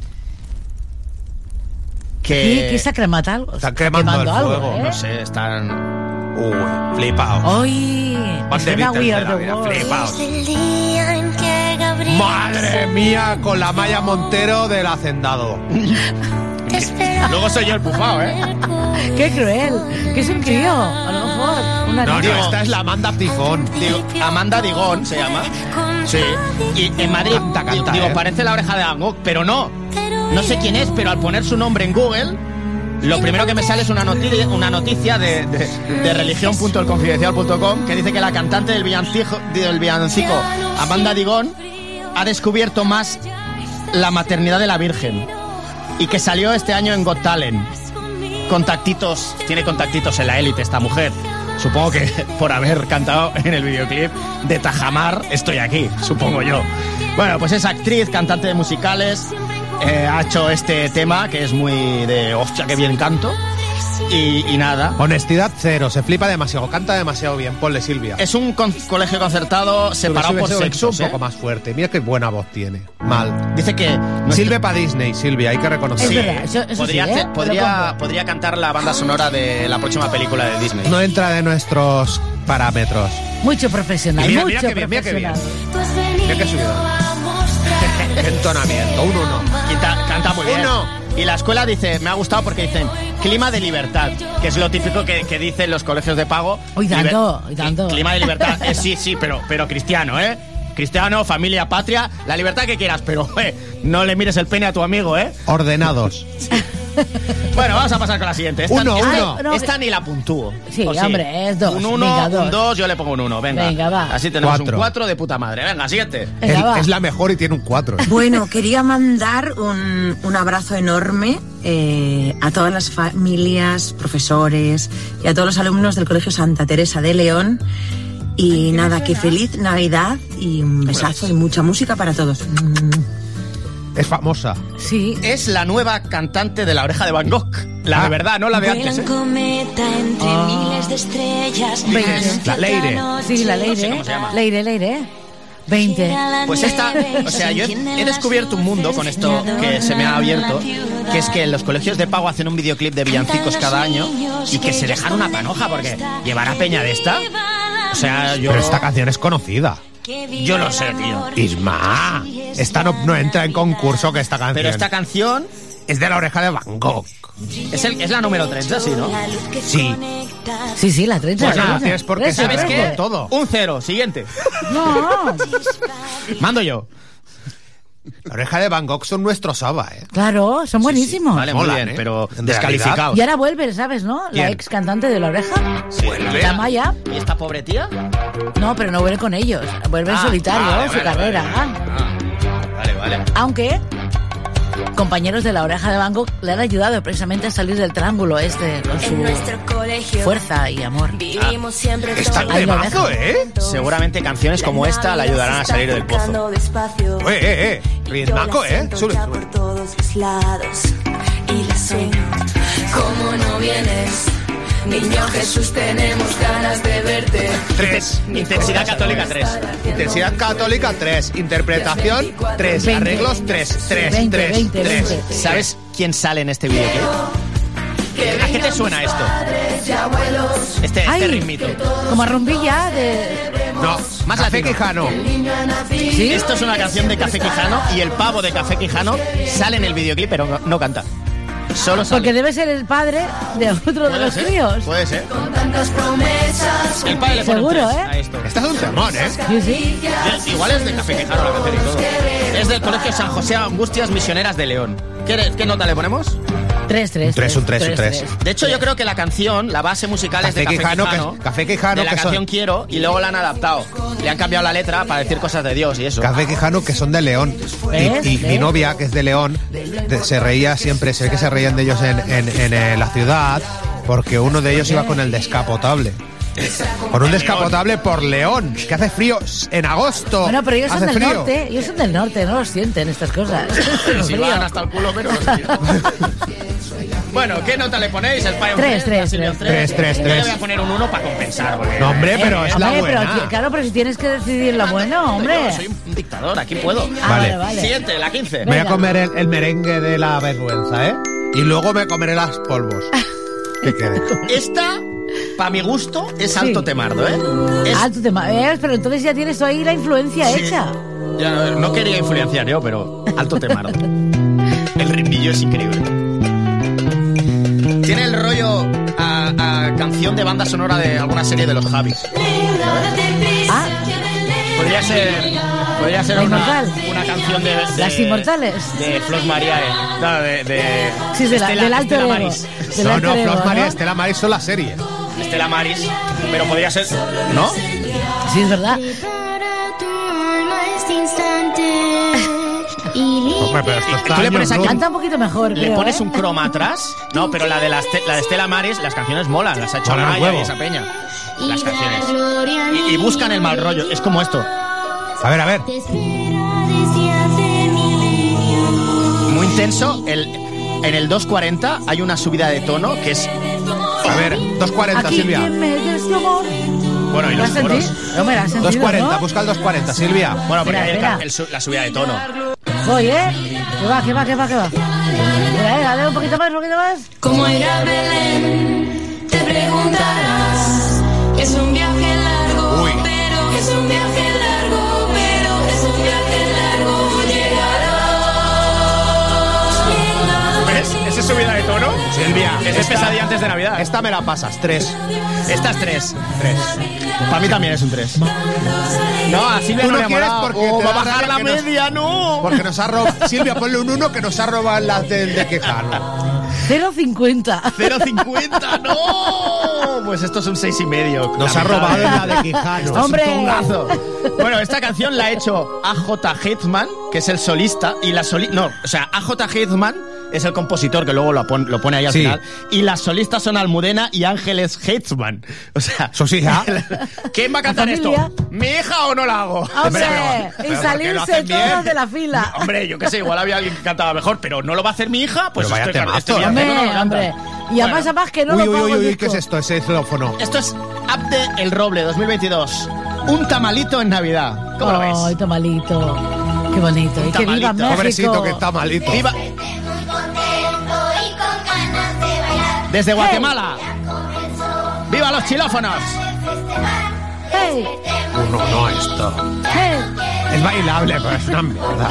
Que. ¿Qué, qué está cremata algo? Está quemando el algo, fuego, ¿eh? No sé, están. Uy, flipao. ¡Ay! Van de Suena Beatles We de Are la the vida, World. flipaos. El día en que Gabriel Madre mía, con la Maya Montero del Hacendado. te espera. Luego soy yo el bufao, ¿eh? ¡Qué cruel! Que es un crío, a lo mejor. Una No, niña. no, esta es la Amanda Tifón. Digo, Amanda Digón se llama. Sí. Y en Madrid, Canta, canta, digo, eh. parece la oreja de Van Gogh, pero no. No sé quién es, pero al poner su nombre en Google, lo primero que me sale es una noticia, una noticia de, de, de religión punto el confidencial punto com que dice que la cantante del villancico, del villancico Amanda Digón ha descubierto más la maternidad de la Virgen. y que salió este año en Got Talent. Contactitos, tiene contactitos en la élite esta mujer. Supongo que por haber cantado en el videoclip de Tajamar estoy aquí, supongo yo. Bueno, pues es actriz, cantante de musicales, eh, ha hecho este tema que es muy de hostia, que bien canto. Y, y nada. Honestidad cero, se flipa demasiado, canta demasiado bien. Ponle, Silvia. Es un con- colegio concertado separado Sube, por sube, sexos, sube un ¿eh? poco más fuerte. Mira qué buena voz tiene. Mal. Dice que no sirve para Disney, Silvia, hay que reconocerlo. Es verdad, eso, eso podría, sí, ¿eh? hacer- Te lo podría, compro. podría cantar la banda sonora de la próxima película de Disney. No entra de nuestros parámetros. Mucho profesional, Y mira, mucho mira qué bien, mira qué bien. profesional. Mira qué subida. Qué entonamiento, un uno. Y ta- canta muy bien. Uno. Y la escuela dice, me ha gustado porque dicen clima de libertad, que es lo típico que, que dicen los colegios de pago. Hoy dando, hoy Liber- dando. Clima de libertad, eh, sí, sí, pero, pero cristiano, ¿eh? Cristiano, familia, patria, la libertad que quieras, pero eh, no le mires el pene a tu amigo, ¿eh? Ordenados. Bueno, vamos a pasar con la siguiente. Esta, Uno, esta- uno. Ay, no, esta ni la puntúo. Sí, ¿O hombre, es dos. Un uno, Venga, dos. un dos, yo le pongo un uno. Venga, Venga, va. Así tenemos Cuatro. un cuatro de puta madre. Venga, siguiente. Venga, Es, va. es la mejor y tiene un cuatro. Bueno, quería mandar un, un abrazo enorme eh, a todas las familias, profesores y a todos los alumnos del Colegio Santa Teresa de León. Y nada, que feliz Navidad y un besazo y mucha música para todos. Es famosa. Sí. Es la nueva cantante de La Oreja de Van Gogh. La de verdad, no la de antes, ¿eh? cometa entre Ah. miles de estrellas. Veinte. La Leire. Sí, la No sé Leire. cómo se llama. Leire, Leire. veinte. Pues esta, o sea, yo he, he descubierto un mundo con esto que se me ha abierto, que es que los colegios de pago hacen un videoclip de villancicos cada año y que se dejan una panoja, porque llevar a peña de esta, o sea, yo... Pero esta canción es conocida. Yo lo sé, tío. Isma. Esta no, no entra en concurso que esta canción. Pero esta canción es de La Oreja de Van Gogh. es, el, es la número treinta, ¿sí, no? Sí. Sí, sí, la treinta. Pues la nada, treinta. tienes por qué Trece, ¿Sabes saberlo qué? trece. todo. Un cero, siguiente. No, Mando yo. La Oreja de Van Gogh son nuestros ABBA, ¿eh? claro, son buenísimos. Vale, muy Molan, bien, ¿eh? pero En descalificados. Y ahora vuelve, ¿sabes, no? La ¿Quién? ex cantante de La Oreja. Vuelve. La Maya. ¿Y esta pobre tía? No, pero no vuelve con ellos. Vuelve en Ah, solitario, vale, su vale, carrera. Vale, Ah, vale. vale. Aunque compañeros de La Oreja de Van Gogh le han ayudado precisamente a salir del triángulo este con su colegio fuerza y amor. vivimos siempre Está Ahí lo temazo, dejo. ¿eh? Seguramente canciones como esta la ayudarán a salir del pozo. despacio. Eh, eh, eh. Ritmaco, ¿eh? Sube, Ya sube. por todos los lados y la sueño. ¿Cómo no vienes? Niño Jesús, tenemos ganas de verte. Tres. Intensidad católica tres. Intensidad católica, tres. Interpretación, tres. Veinte. Arreglos, tres. Tres, Veinte, tres, veinte, tres. veinte. ¿Sabes quién sale en este videoclip? ¿A qué te suena esto? Este, este Ay, ritmito. como a rumbilla de... No, Más Café latino. Quijano. ¿Sí? Esto es una canción de Café Quijano y el pavo de Café Quijano sale en el videoclip, pero no, no canta. Solo sale. Porque debe ser el padre de otro de Puede los ser, críos. Puede ser. Tantas promesas. El padre le pone un Seguro, tres ¿eh? a esto. Esta es un temón, ¿eh? Sí, sí. Es- Igual es de Café Quijano la canción y todo. Es del Colegio San José Angustias Misioneras de León. ¿Qué, qué nota le ponemos? Tres, tres. Un tres, un tres, un tres. De hecho, yo creo que la canción, la base musical es de Café Café Quijano, Quijano, que- Café Quijano, de la que son- canción Quiero, y luego la han adaptado. Le han cambiado la letra para decir cosas de Dios y eso. Café Quijano, que son de León. ¿Ves? Y, y mi ¿Ves? novia, que es de León, de- se reía siempre, se ve que se reían de ellos en, en- en, eh, la ciudad, porque uno de ellos iba con el descapotable. Con un descapotable por León, que hace frío en agosto. Bueno, pero ellos son Hace del frío. norte. Ellos son del norte, no los sienten estas cosas. El Si frío. van hasta el culo, pero... Bueno, ¿qué nota le ponéis? El Fire Tres, tres, Silvio, tres. Tres, tres, Yo le tres. voy a poner un uno para compensar. Porque... No, hombre, pero Eh, es la hombre, pero buena. ti- claro, pero si tienes que decidir lo bueno, hombre. Yo soy un dictador, aquí puedo. Ah, Vale. vale, vale. Siguiente, la quince. Me voy a Venga. comer el, el merengue de la vergüenza, ¿eh? Y luego me comeré las polvos. Que quede. Esta, para mi gusto, es alto Sí. temardo, ¿eh? Es- Ah, tú te ma- ¿ves? Pero entonces ya tienes ahí la influencia Sí. hecha. Ya, no, no quería influenciar yo, pero alto temardo. El rimbillo es increíble. Tiene el rollo a, a canción de banda sonora de alguna serie de los Javis. Ah, Podría ser, podría ser La una, Inmortal. una canción de, de Las Inmortales. de Flos Mariae. No, de, de sí, de la- Estela- del alto Estela ego. Maris. Del No, alto no, ego, Flos María ¿no? Estela Maris son la serie. Estela Maris. Pero podría ser, ¿no? Sí, es verdad. Para tu alma este instante. Hombre, pero esto está Tú le pones años aquí- luz. Canta un poquito mejor, Le creo, pones ¿eh? un croma atrás. No, pero la de, la, Este- la de Estela Maris, las canciones molan, las ha hecho Molan un Amaya huevo. y esa peña. Las canciones. Y, y buscan el mal rollo. Es como esto. A ver, a ver. Muy intenso. El, en el dos cuarenta hay una subida de tono que es. A ver, dos cuarenta, Aquí Silvia. quien me des tu amor. Bueno, y ¿Lo los has sentido? coros. No me lo has sentido, dos cuarenta, ¿no? busca el dos cuarenta, Silvia. Bueno, porque Espera, hay el espera. ca- el su- la subida de tono. Voy, ¿eh? Que va, que va, que va, que va. Venga, venga, dale un poquito más, un poquito más. ¿Cómo era Belén? Te preguntarás. Es un viaje largo, Uy. pero es un viaje largo, pero es un viaje largo. Llegarás. ¿Ves? Esa es subida de tono. Silvia. Ese es pesadilla antes de Navidad. Esta me la pasas, tres. Estas tres. Tres. Para mí también es un tres. No, a Silvia Tú no no le ha quieres molado. porque Oh, te va a da bajar rabia la que nos- media, no. Porque nos ha robado. Silvia, ponle un uno que nos ha robado las del de Quijano. cero cincuenta. cero cincuenta, no. Pues esto es un seis y medio. Nos ha robado en la de Quijano. Esto es ¡Hombre! un tongazo. Bueno, esta canción la ha hecho A J. Heizman, que es el solista, y la soli no, o sea, A J. Heizman es el compositor que luego lo, pon- lo pone ahí al Sí. final, y las solistas son Almudena y Ángeles Heizman. O sea, ¿Sos hija? ¿quién va a cantar ¿La esto? familia? ¿Mi hija o no la hago? Hombre, pero- pero y ¿por qué lo salirse hacen bien? todos de la fila. Hombre, yo qué sé, igual había alguien que cantaba mejor, pero no lo va a hacer mi hija, pues Pero vaya estoy, temazo, estoy ¿eh? haciendo, no lo Hombre, canta. hombre. Y además, Bueno, además que no Uy, lo uy, pongo uy, en uy, disco. ¿qué es esto? Ese xilófono. esto es Abde el Roble dos mil veintidós. Un tamalito en Navidad. ¿Cómo lo ves? Ay, tamalito. Qué bonito. Y que viva tamalito. México. Pobrecito que está malito. ¡Viva! Desde Guatemala. ¡Viva los chilófonos! Hey, Uno, no, esto. hey. Es bailable, pero es una mierda.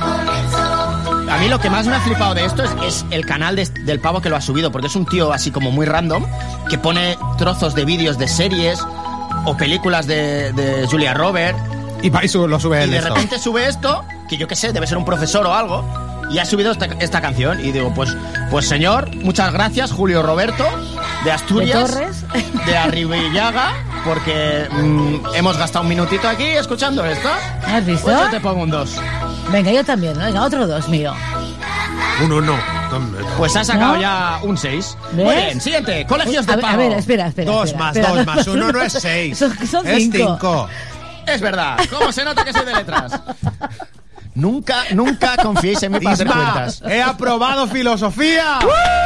A mí lo que más me ha flipado de esto es, es el canal de- del pavo que lo ha subido, porque es un tío así como muy random, que pone trozos de vídeos de series o películas de, de Julia Roberts, Y para eso lo sube y él de esto. repente sube esto, que yo qué sé, debe ser un profesor o algo, y ha subido esta, esta canción. Y digo, pues, pues señor, muchas gracias, Julio Roberto, de Asturias, ¿De Torres? de Arribillaga, porque mm, hemos gastado un minutito aquí escuchando esto. ¿Has visto? Pues yo te pongo un dos. Venga, yo también. Venga, otro dos mío. Uno, no. Hombre, no. Pues ha sacado ¿No? ya un seis. ¿Ves? Muy bien, siguiente, colegios de A ver, pago. a ver, espera, espera. Dos espera, más espera. dos más uno no es seis. Son, son es cinco. cinco. Es verdad, ¿cómo se nota que soy de letras? Nunca, nunca confiéis en mí para hacer Isma, cuentas. he aprobado filosofía.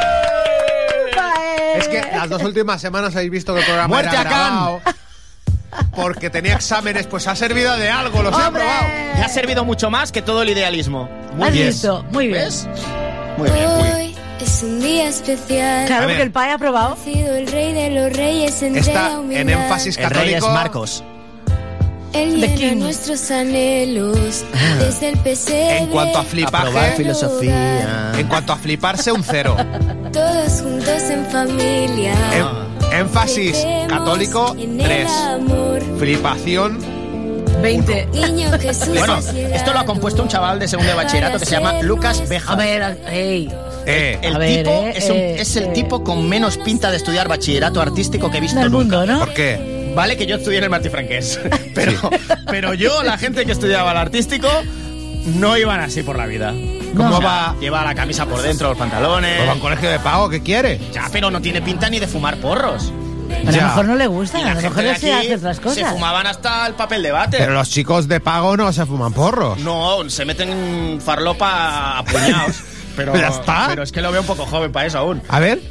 Pae. Es que las dos últimas semanas habéis visto que el programa ¡Muerte era a Khan! grabado. Porque tenía exámenes, pues ha servido de algo, los he ¡Hombre! aprobado. Ya ha servido mucho más que todo el idealismo. Muy ¿Has bien. visto? Muy bien. ¿Ves? Muy bien. Hoy es un día especial. Claro, A ver. porque el Pae ha probado. Ha sido el rey de los reyes entre Está la humildad. en énfasis El rey es católico. Marcos. Él The llena King. nuestros anhelos desde el pesebre. En cuanto a Aprobar flipaje, filosofía. en cuanto a fliparse, un cero. Todos juntos en familia. En- énfasis Crecemos católico, en el tres. amor. Flipación, veinte. Niño Jesús. Bueno, has llegado. esto lo ha compuesto un chaval de segundo de bachillerato que se llama Lucas Beja. A ver, hey. eh. El A ver, tipo eh, es, un- eh, es el eh. tipo con menos pinta de estudiar bachillerato artístico que he visto Del nunca. mundo, ¿no? ¿Por qué? Vale que yo estudié en el Martí Franqués, pero, pero yo, la gente que estudiaba el artístico, no iban así por la vida. ¿Cómo O sea, va? Lleva la camisa por dentro, los pantalones. Pues va a un colegio de pago, ¿qué quiere? Ya, pero no tiene pinta ni de fumar porros. A lo Ya. mejor no le gusta, Y a la lo gente mejor de le se aquí hace otras se cosas. fumaban hasta el papel de váter. Pero los chicos de pago no se fuman porros. No, se meten farlopa a puñados. Pero, ¿Ya está? pero es que lo veo un poco joven para eso aún. A ver.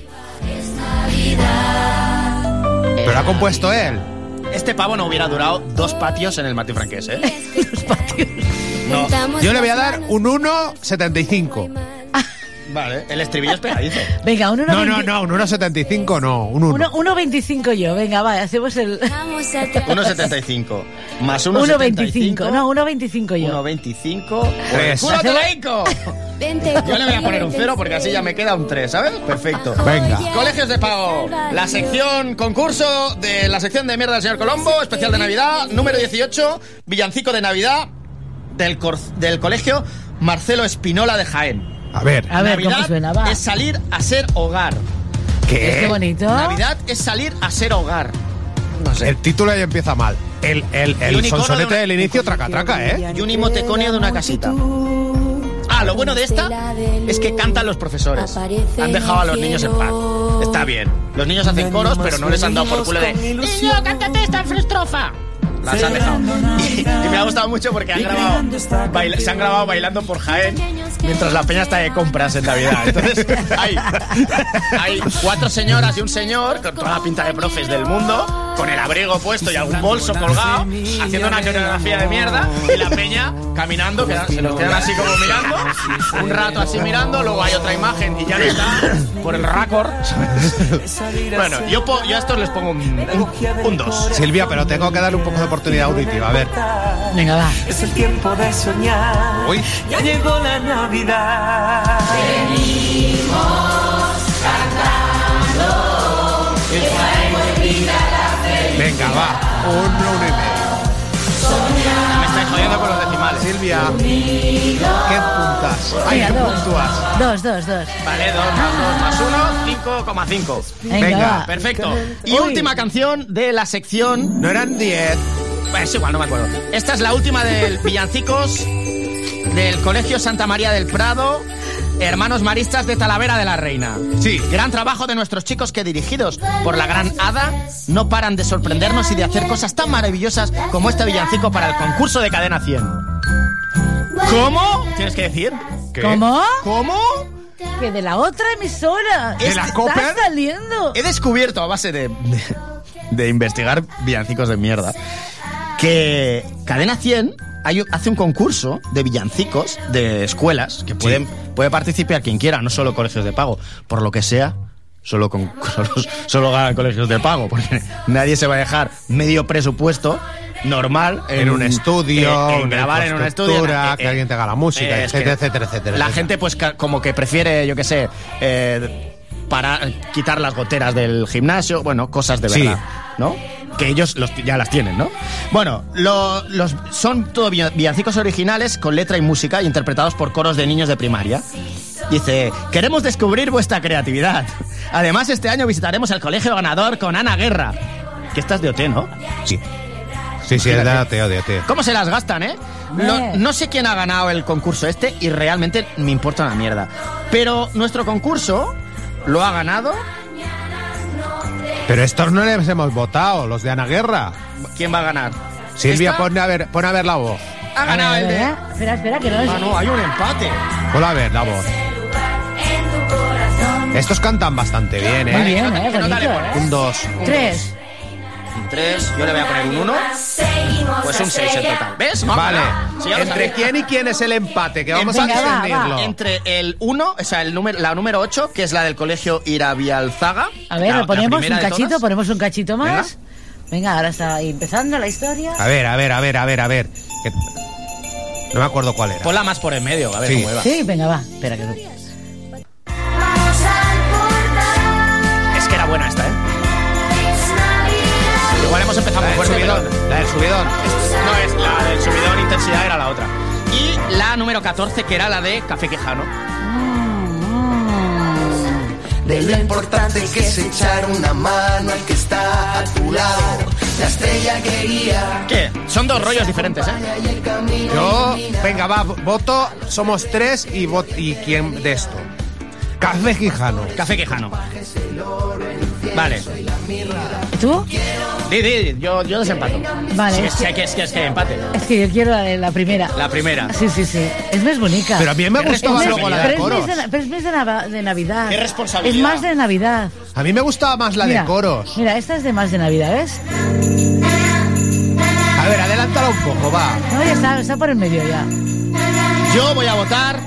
Pero ha compuesto él. Este pavo no hubiera durado dos patios en el Martí Franqués, ¿eh? Los patios. No. Juntamos Yo le voy a las dar manos un uno setenta y cinco. Vale, el estribillo es pegadizo. Venga, un No, no, no, un uno setenta y cinco no, un uno. uno veinticinco yo, venga, va, hacemos el... Vamos a uno setenta y cinco más uno uno setenta y veinticinco, cinco. no, uno veinticinco yo. uno veinticinco. Tres. ¡Culo te la hinco! Vente Yo le voy a poner un conmigo, cero porque así ya me queda un tres, ¿sabes? Perfecto. Venga. Colegios de pago. La sección concurso de la sección de mierda del señor Colombo, especial de Navidad, número dieciocho, villancico de Navidad del, cor- del colegio Marcelo Espinola de Jaén. A ver. A ver, Navidad ¿cómo suena? Va. es salir a ser hogar. ¿Qué? Qué bonito. Navidad es salir a ser hogar. No sé. El título ya empieza mal. El, el, el Y un icono sonsonete de una- del inicio, traca, traca, ¿eh? Y un emoticonio de una casita. Ah, lo bueno de esta es que cantan los profesores. Han dejado a los niños en paz. Está bien. Los niños hacen coros, pero no les han dado por culo de ¡Niño, cántate esta estrofa! Las han dejado. Y, y me ha gustado mucho porque han grabado, baila, se han grabado bailando por Jaén mientras la peña está de compras en Navidad. Entonces hay, hay cuatro señoras y un señor con toda la pinta de profes del mundo, con el abrigo puesto y algún bolso colgado, haciendo una coreografía de mierda, y la peña caminando, que se los quedan así como mirando, un rato así mirando, luego hay otra imagen y ya no está por el récord. Bueno, yo, po, yo a estos les pongo un dos. Silvia, pero tengo que darle un poco de oportunidad auditiva, a ver. Venga, va. Es el tiempo de soñar. Uy. Ya llegó la Navidad. Venimos cantando. Que traemos vida a la felicidad. Venga, va. Un uno y medio. Me estáis jodiendo con los decimales. Silvia, ¿qué puntas? Ay, ¿qué puntúas? Dos, dos, dos. Vale, dos más dos más uno, cinco coma cinco. Venga, Venga, va. perfecto. Y Uy. última canción de la sección. No eran diez. Bueno, es igual, no me acuerdo. Esta es la última del Villancicos del Colegio Santa María del Prado, Hermanos Maristas de Talavera de la Reina. Sí. Gran trabajo de nuestros chicos que, dirigidos por la gran Hada, no paran de sorprendernos y de hacer cosas tan maravillosas como este villancico para el concurso de Cadena cien. ¿Cómo? ¿Tienes que decir? ¿Qué? ¿Cómo? ¿Cómo? Que de la otra emisora. ¿De la Está Cooper? saliendo. He descubierto a base de, de, de investigar villancicos de mierda que Cadena cien hay, hace un concurso de villancicos de escuelas que pueden, sí. puede participar quien quiera, no solo colegios de pago. Por lo que sea, solo, con, solo, solo ganan colegios de pago, porque nadie se va a dejar medio presupuesto normal en, en un estudio, en, en grabar en un estudio, eh, que eh, alguien te haga la música, eh, etcétera, etcétera, etcétera. La etcétera. gente pues como que prefiere, yo qué sé, eh, para quitar las goteras del gimnasio, bueno, cosas de verdad, sí. ¿no? Que ellos los, ya las tienen, ¿no? Bueno, lo, los, son todo villancicos originales con letra y música interpretados por coros de niños de primaria. Dice, queremos descubrir vuestra creatividad. Además, este año visitaremos el colegio ganador con Ana Guerra. Que estás de O T, ¿no? Sí. Sí, sí, es de O T, de O T. ¿Cómo se las gastan, eh? Lo, no sé quién ha ganado el concurso este y realmente me importa una mierda. Pero nuestro concurso lo ha ganado... Pero estos no les hemos votado, los de Ana Guerra. ¿Quién va a ganar? Silvia, pon a ver, pon a ver la voz. Ha ganado el de... Espera, espera, que no... Ah, no, hay un empate. Pon a ver la voz. Estos cantan bastante bien, ¿eh? Muy bien, ¿eh? Bonito, ¿eh? Un dos. Tres. Un tres, yo le voy a poner un uno. Pues un seis en total. ¿Ves? Vale. Sí, ¿Entre quién y quién es el empate? Que vamos Venga, a discernirlo. Entre el uno, o sea, el número, la número ocho, que es la del colegio Irabialzaga. A ver, la, ponemos un cachito, ponemos un cachito más. Venga. Venga, ahora está ahí empezando la historia. A ver, a ver, a ver, a ver, a ver. Que... No me acuerdo cuál era. Ponla más por en medio, a ver sí. cómo va. Sí, venga, va. Espera que no. Es que era buena esta, ¿eh? Igual hemos empezado muy fuerte, subidón, pero... La del subidón. No, es la del subidón, intensidad era la otra. Y la número catorce, que era la de Café Quijano. De lo importante que es echar una mano al que está a tu lado. La estrella que guía. ¿Qué? Son dos rollos diferentes, ¿eh? Yo, venga, va, voto, somos tres y, vot, y ¿quién de esto? Café Quijano. Café Quijano. Vale. ¿Tú? Di, di, yo, yo desempato. Vale. Sí, es, que, es, que, es, que, es que empate. Es que yo quiero la, la primera. La primera. Sí, sí, sí. Es más bonita. Pero a mí me gustaba luego la de coros. Pero es más de, es de, de Navidad. Qué responsabilidad. Es más de Navidad. A mí me gustaba más la mira, de coros. Mira, esta es de más de Navidad, ¿ves? A ver, adelántala un poco, va. No, ya está, está por el medio ya. Yo voy a votar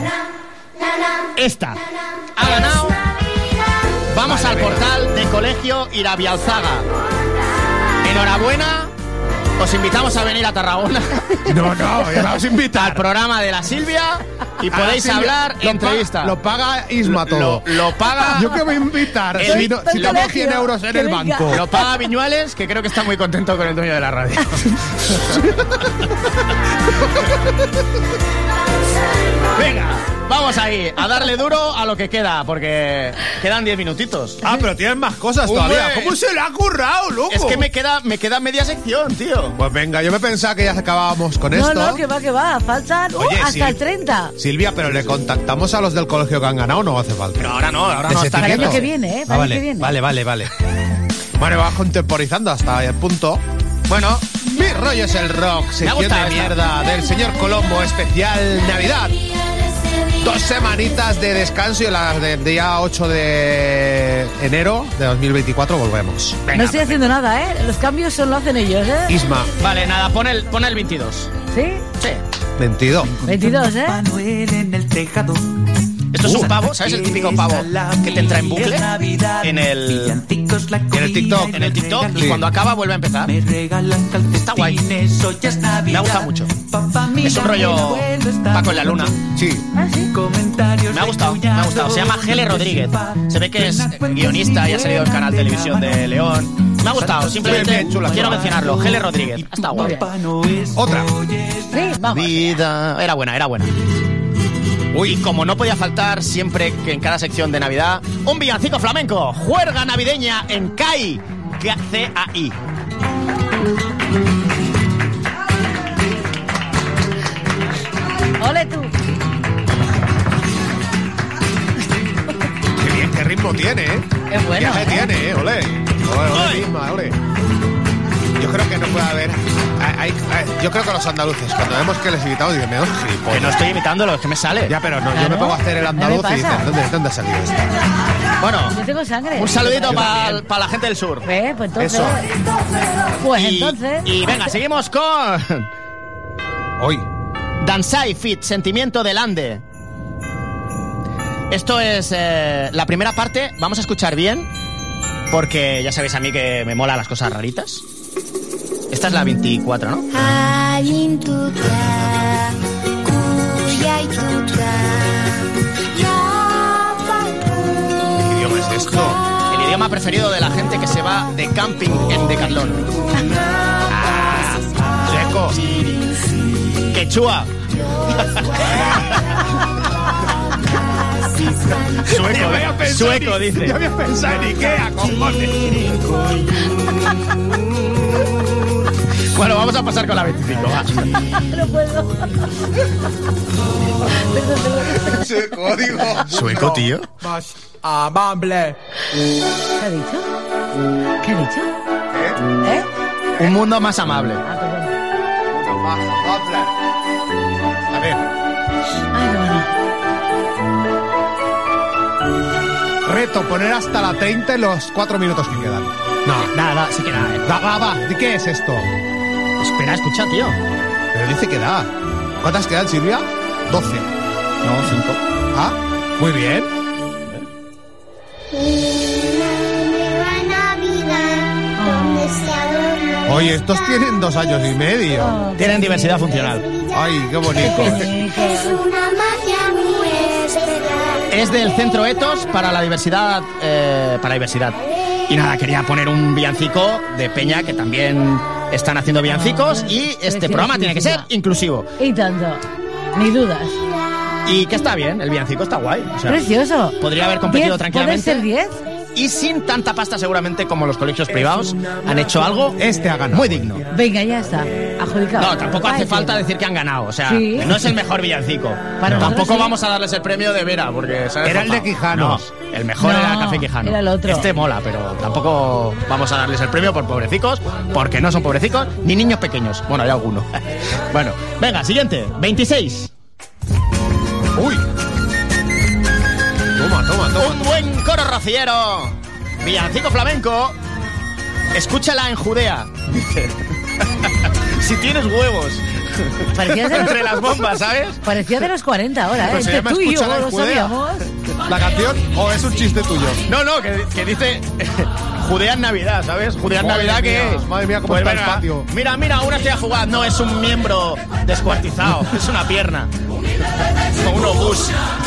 esta. Ha ganado. Vamos vale, al venga. Portal de Colegio Irabialzaga. Enhorabuena. Os invitamos a venir a Tarragona. No, no, ya vamos a invitar. Al programa de la Silvia. Y podéis Silvia, hablar lo entrevista. Pa, lo paga Isma todo. Lo, lo paga... Yo que voy a invitar. El, si no, si le pongo cien euros en el venga. banco. Lo paga Viñuales, que creo que está muy contento con el dueño de la radio. Venga. vamos ahí, a darle duro a lo que queda, porque quedan diez minutitos. Ah, pero tienen más cosas Hombre. todavía. ¿Cómo se le ha currado, loco? Es que me queda, me queda media sección, tío. Pues venga, yo me pensaba que ya acabábamos con No, esto. no, que va, que va. Faltan uh, Oye, hasta sí. el treinta. Silvia, pero ¿le contactamos a los del colegio que han ganado o no hace falta? Pero ahora no, ahora ¿Les no está Para el etiqueto? año que viene, ¿eh? Para Ah, el vale, año que viene. vale, vale, vale. Bueno, vas contemporizando hasta el punto. Bueno, mi rollo es el rock, sección gustado de esta. mierda del señor Colombo, especial Navidad. Dos semanitas de descanso y las del día ocho de enero de dos mil veinticuatro volvemos. No estoy haciendo nada, ¿eh? Los cambios solo lo hacen ellos, ¿eh? Isma, Vale, nada, pon el, pon el veintidós. ¿Sí? Sí. veintidós. veintidós, ¿eh? Noel en el tejado. Esto es un pavo, ¿sabes? El típico pavo que te entra en bucle en el, En el TikTok. en el TikTok y Sí. cuando acaba vuelve a empezar. Me regalan Está guay. calcetines, hoy ya es Navidad. Me ha gustado mucho. Papá, mira, Es un rollo el abuelo está Paco en la luna. Sí. Ah, sí. Comentarios Me ha gustado, me ha gustado. Se llama Gele Rodríguez. Se ve que es guionista y ha salido en Canal Televisión de León. Me ha gustado, simplemente Bien, bien, chula, quiero chula. mencionarlo. Gele Rodríguez. Está guay. Papá no es Otra. Sí, vamos. Vida. Era buena, era buena. Uy, y como no podía faltar siempre que en cada sección de Navidad, un villancico flamenco, juerga navideña en C A I. C A I. Ole tú. Qué bien, qué ritmo tiene, ¿eh? Es bueno, Viaje ¿eh? tiene, ¿eh? Ole. Ole, ole, Isma, ole. Yo creo que no puede haber... hay- hay- yo creo que los andaluces, cuando vemos que les invitamos, dicen, menos gilipollas. Que no estoy imitándolo, es que me sale. Ya, pero no, yo Claro. me pongo a hacer el A mí me andaluz y pasa. dicen, ¿dónde, ¿dónde ha salido esto? Bueno, Yo tengo sangre. un saludito Yo para también. la gente del sur. ¿Ves? Pues entonces. Eso. Pues Y, entonces. y venga, seguimos con Hoy. Dansai Fit, Sentimiento del Ande. Esto es eh, la primera parte, vamos a escuchar bien, porque ya sabéis a mí que me mola las cosas raritas. Esta es la veinticuatro, ¿no? Agintuta, kuyaituta, ¿Qué idioma es esto? El idioma preferido de la gente que se va de camping en Decathlon. Ah, Checo. Quechua. Sueco, había pensado sueco, en- dice. Yo había pensado en Ikea, cojones. Bueno, vamos a pasar con la veinticinco. va. No puedo. Ese código. Sueco, tío. ¿Qué ha dicho? ¿Qué ha dicho? ¿Eh? Un mundo más amable. Ah, perdón. A ver, Ay, qué bueno. reto, poner hasta la treinta en los cuatro minutos que quedan. No. Nada, nada, sí que nada. eh. Va, va, va. ¿De qué es esto? Espera, escucha, tío. Pero dice que da. ¿Cuántas quedan, Silvia? doce. No, cinco. Ah, muy bien. Nueva Navidad, donde se adorna. Oye, estos tienen dos años y medio. Tienen diversidad funcional. Ay, qué bonito. Es una magia muy especial. Es del Centro Etos para la diversidad. eh, para la diversidad. Y nada, quería poner un villancico de Peña que también están haciendo villancicos y este programa tiene que ser inclusivo. Y tanto. Ni dudas. Y que está bien, el villancico está guay. O sea, Precioso. podría haber competido ¿Diez? tranquilamente. ¿Puede ser diez? Y sin tanta pasta seguramente como los colegios privados han hecho algo Este ha ganado. muy digno. Venga, ya está. Adjudicado. No, tampoco hace Vaya. falta decir que han ganado. O sea, Sí. no es el mejor villancico. Para nosotros Tampoco sí. vamos a darles el premio de Vera, porque se han Era el de esforzado. Quijanos. No, el mejor No, era Café Quijano. era el otro. Este mola, pero tampoco vamos a darles el premio por pobrecicos, porque no son pobrecicos ni niños pequeños. Bueno, hay alguno. Bueno, venga, siguiente. veintiséis. Uy. Toma, toma, toma. Un buen coro rociero. Villancico flamenco. Escúchala en Judea. Dice. Si tienes huevos. Parecía de los- Entre las bombas, ¿sabes? Parecía de los cuarenta ahora, ¿eh? Pues se Entre llama tú y yo Escúchala en lo Judea. sabíamos. ¿La canción o es un chiste tuyo? No, no, que, que dice Judea en Navidad, ¿sabes? Judea en Madre Navidad, mía, ¿qué es? madre mía, cómo Pues está el venga, patio. Mira, mira, una estrella jugada. No, es un miembro descuartizado. Es una pierna. Con un obús.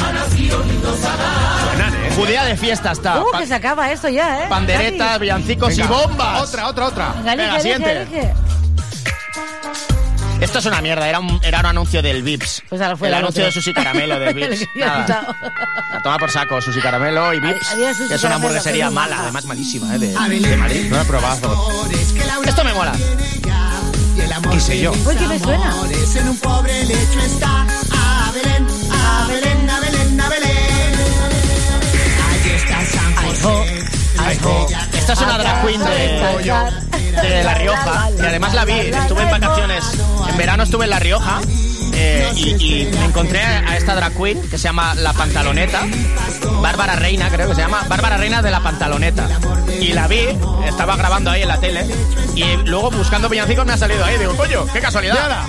Suenan, ¿eh? Judea de fiesta está. Uh, Pa- que se acaba esto ya, ¿eh? panderetas, Casi. villancicos Venga, y bombas. Otra, otra, otra. Venga, Venga, elige, siguiente. elige, elige. Esto es una mierda, era un, era un anuncio del Vips. Pues ahora fue el el anuncio otro. de Susi Caramelo del Vips. Nada. A tomar por saco Susi Caramelo y Vips. Adiós, Susi Que es una Caramelo, hamburguesería que es mala, maja. además malísima, ¿eh? De, de Madrid. No la he probado. Esto me mola. ¿Qué sé yo? Uy, ¿qué me suena? En un pobre lecho está a Belén, a Belén, a Belén, a Belén. Allí está San José. Ay, jo. Esta es una drag queen de, de La Rioja. Y además la vi, estuve en vacaciones. En verano estuve en La Rioja. Eh, y, y me encontré a esta drag queen que se llama La Pantaloneta. Bárbara Reina, creo que se llama. Bárbara Reina de La Pantaloneta. Y la vi, estaba grabando ahí en la tele. Y luego buscando villancicos me ha salido ahí. Digo, coño, qué casualidad.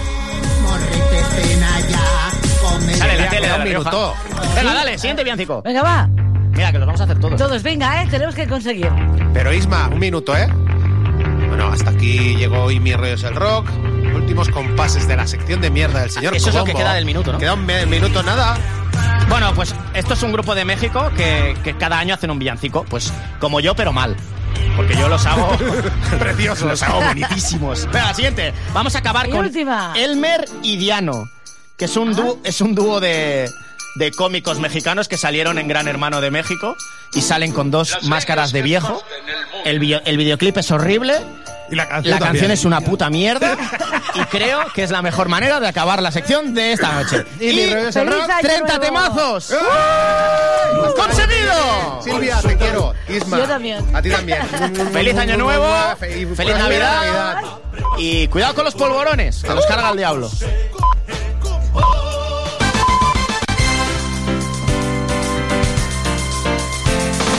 Sale en la tele de La Rioja. Venga, dale, siguiente villancico. Venga, va. Mira, que los vamos a hacer todos. Todos, venga, ¿eh? Tenemos que conseguir. Pero Isma, un minuto, ¿eh? Bueno, hasta aquí llegó hoy Mi Rollo es el Rock. Últimos compases de la sección de mierda del señor Eso es lo Colombo. que queda del minuto, ¿no? Queda un me- minuto nada. Bueno, pues esto es un grupo de México que, que cada año hacen un villancico. Pues como yo, pero mal. Porque yo los hago preciosos, los hago bonitísimos. Venga, la siguiente. Vamos a acabar Y con última. Elmer y Diano, que es un dúo, es un dúo de, de cómicos mexicanos que salieron en Gran Hermano de México y salen con dos máscaras de viejo. El, video- el videoclip es horrible. Y la canción La también. canción es una puta mierda y creo que es la mejor manera de acabar la sección de esta noche. Y Mi Rollo es el ¡Feliz Rock. año ¡treinta nuevo! temazos! ¡Conseguido! Silvia, te quiero. Isma. Yo también. A ti también. ¡Feliz Año Nuevo! Fe- y ¡Feliz buena Navidad! Y cuidado con los polvorones, que los carga el diablo.